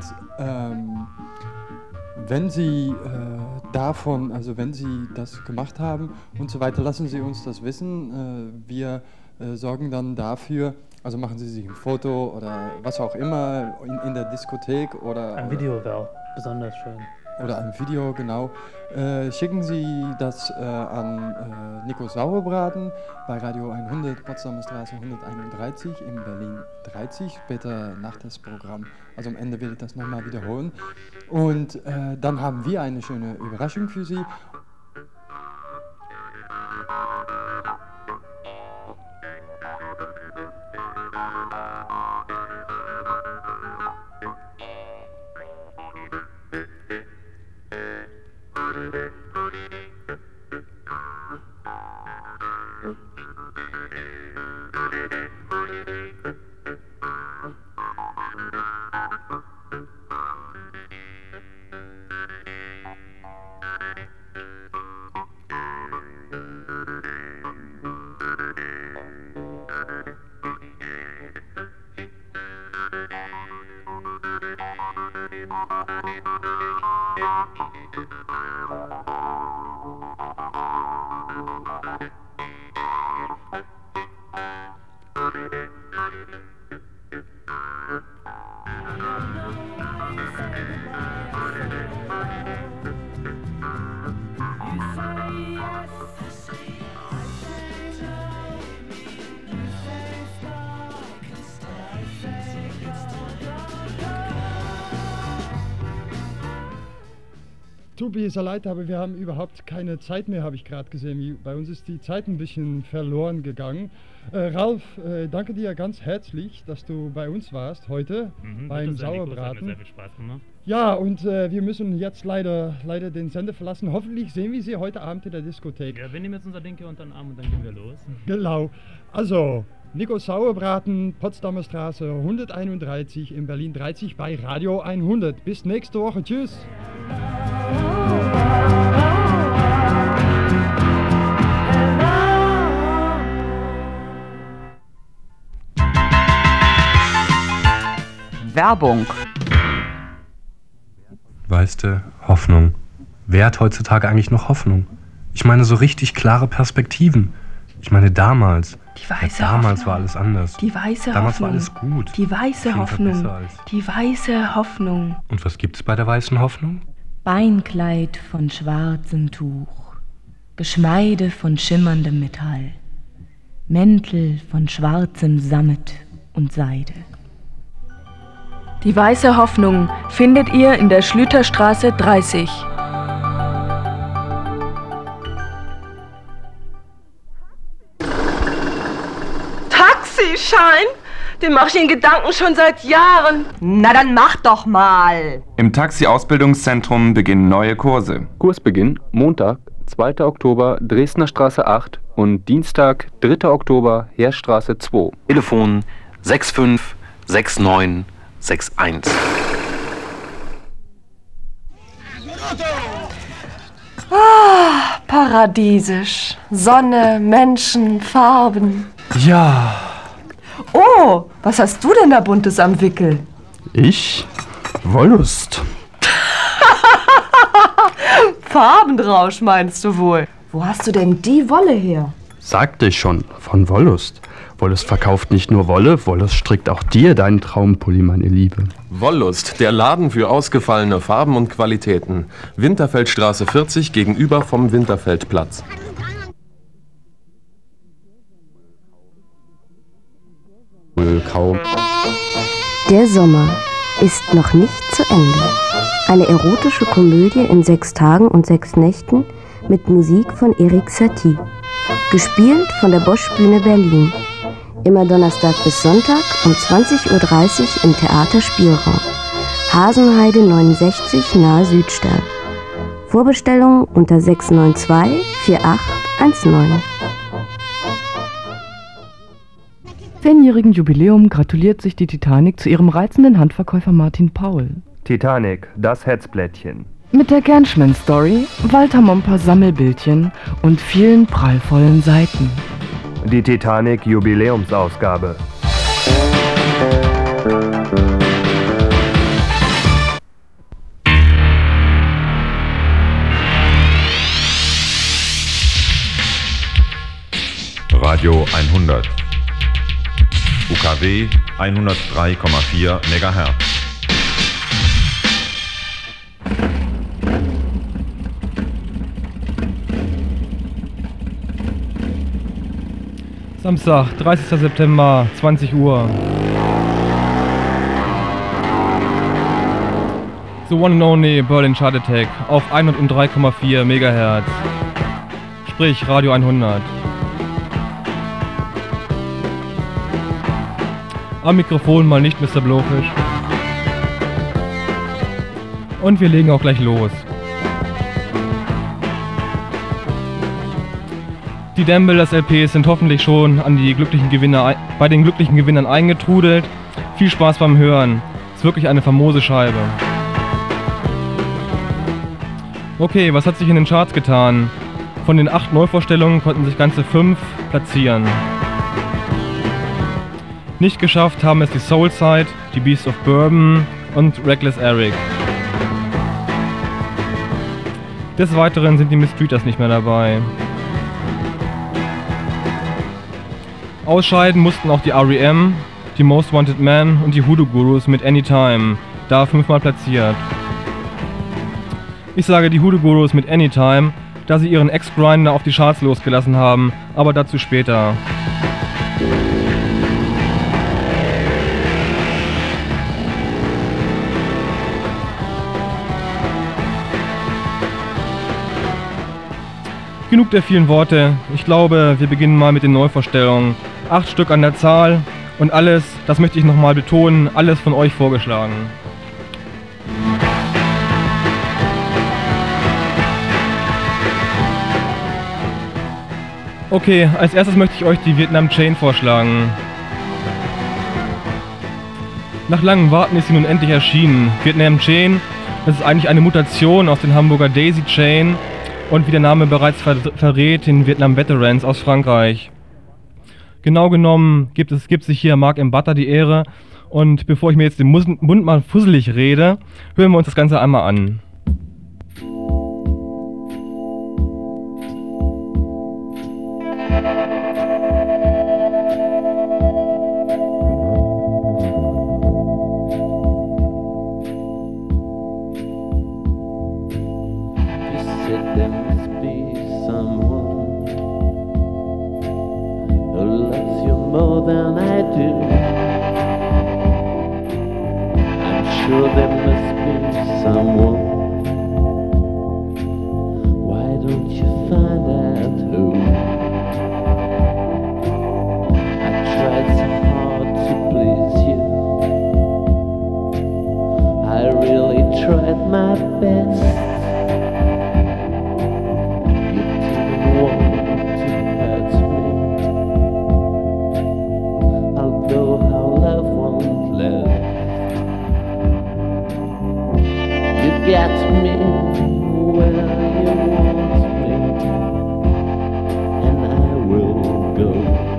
wenn Sie davon, also wenn Sie das gemacht haben und so weiter, lassen Sie uns das wissen. Wir sorgen dann dafür, also machen Sie sich ein Foto oder was auch immer in der Diskothek oder...
Ein Video wäre besonders schön.
Oder ein Video, genau. Schicken Sie das an Nico Sauerbraten bei Radio 100, Potsdamer Straße 131 in Berlin 30, später nach das Programm. Also am Ende will ich das nochmal wiederholen. Und dann haben wir eine schöne Überraschung für Sie.
Tut mir sehr leid, aber wir haben überhaupt keine Zeit mehr, habe ich gerade gesehen. Bei uns ist die Zeit ein bisschen verloren gegangen. Ralf, danke dir ganz herzlich, dass du bei uns warst heute beim Sauerbraten.
Hat mir sehr viel Spaß gemacht.
Ja, und wir müssen jetzt leider den Sender verlassen. Hoffentlich sehen wir Sie heute Abend in der Diskothek.
Ja, wir nehmen jetzt unser Ding hier unter den Arm und dann gehen wir los.
Genau. Also, Nico Sauerbraten, Potsdamer Straße 131 in Berlin 30 bei Radio 100. Bis nächste Woche. Tschüss.
Werbung.
Weißt du, Hoffnung. Wer hat heutzutage eigentlich noch Hoffnung? Ich meine so richtig klare Perspektiven. Ich meine damals.
Die weiße
damals
Hoffnung.
war alles anders.
Die weiße
damals
Hoffnung.
war alles gut.
Die weiße Hoffnung.
Besser als.
Die weiße Hoffnung.
Und was gibt's bei der weißen Hoffnung?
Beinkleid von schwarzem Tuch. Geschmeide von schimmerndem Metall. Mäntel von schwarzem Sammet und Seide. Die weiße Hoffnung findet ihr in der Schlüterstraße 30.
Taxischein? Den mache ich in Gedanken schon seit Jahren.
Na dann mach doch mal.
Im Taxi-Ausbildungszentrum beginnen neue Kurse.
Kursbeginn Montag, 2. Oktober, Dresdner Straße 8,
und Dienstag, 3. Oktober, Heerstraße 2.
Telefon 656961.
Ah, paradiesisch. Sonne, Menschen, Farben.
Ja.
Oh, was hast du denn da Buntes am Wickel?
Ich? Wollust.
Farbenrausch meinst du wohl? Wo hast du denn die Wolle her?
Sagte ich schon, von Wollust. Wollust verkauft nicht nur Wolle, Wollust strickt auch dir deinen Traumpulli, meine Liebe.
Wollust, der Laden für ausgefallene Farben und Qualitäten. Winterfeldstraße 40 gegenüber vom Winterfeldplatz.
Kaum.
Der Sommer ist noch nicht zu Ende. Eine erotische Komödie in 6 Tagen und 6 Nächten mit Musik von Erik Satie. Gespielt von der Bosch-Bühne Berlin. Immer Donnerstag bis Sonntag um 20:30 Uhr im Theater Spielraum. Hasenheide 69 nahe Südstadt. Vorbestellung unter 692 4819.
10-jährigen Jubiläum gratuliert sich die Titanic zu ihrem reizenden Handverkäufer Martin Paul.
Titanic, das Herzblättchen.
Mit der Kernschmann-Story, Walter Momper Sammelbildchen und vielen prallvollen Seiten.
Die Titanic Jubiläumsausgabe.
Radio 100. UKW 103,4 MHz.
Samstag, 30. September, 20 Uhr. The One and Only Berlin Chart Attack auf 103,4 MHz. Sprich Radio 100. Am Mikrofon mal nicht Mr. Blowfish. Und wir legen auch gleich los. Die Damn Builders LPs sind hoffentlich schon an die glücklichen Gewinner, bei den glücklichen Gewinnern eingetrudelt. Viel Spaß beim Hören. Ist wirklich eine famose Scheibe. Okay, was hat sich in den Charts getan? Von den 8 Neuvorstellungen konnten sich ganze 5 platzieren. Nicht geschafft haben es die Soulside, die Beast of Bourbon und Reckless Eric. Des Weiteren sind die Mistreaters nicht mehr dabei. Ausscheiden mussten auch die R.E.M., die Most Wanted Man und die Hoodoo Gurus mit Anytime, da 5-mal platziert. Ich sage die Hoodoo Gurus mit Anytime, da sie ihren Ex-Grinder auf die Charts losgelassen haben, aber dazu später. Genug der vielen Worte. Ich glaube, wir beginnen mal mit den Neuvorstellungen. 8 Stück an der Zahl und alles, das möchte ich nochmal betonen, alles von euch vorgeschlagen. Okay, als erstes möchte ich euch die Vietnam Chain vorschlagen. Nach langem Warten ist sie nun endlich erschienen. Vietnam Chain, das ist eigentlich eine Mutation aus den Hamburger Daisy Chain und wie der Name bereits verrät, den Vietnam Veterans aus Frankreich. Genau genommen gibt sich hier Mark M. Butter die Ehre und bevor ich mir jetzt den Mund mal fusselig rede, hören wir uns das Ganze einmal an.
More than I do. I'm sure there must be someone. Why don't you find out who? I tried so hard to please you. I really tried my best. You didn't want to hurt get me where you want me, and I will go.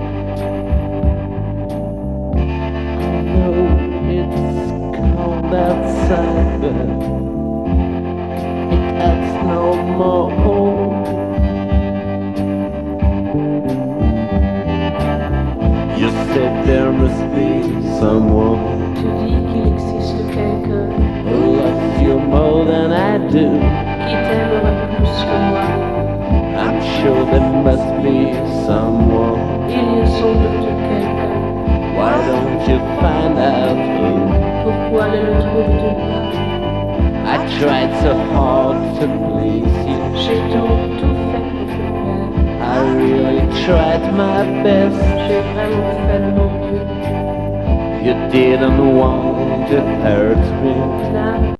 I know it's cold outside, but it adds no more hope. You said there must be someone.
Tu dis qu'il existe quelqu'un
who loves you more than I do.
qui t'aimerait plus que moi.
I'm sure there must be someone.
Il y a sans doute quelqu'un.
Why don't you find out who?
Pourquoi ne le trouves-tu pas?
I tried so hard to please you.
J'ai tout fait pour te plaire.
I really tried my best.
J'ai vraiment fait de mon mieux.
You didn't want to hurt me.
Tu n'as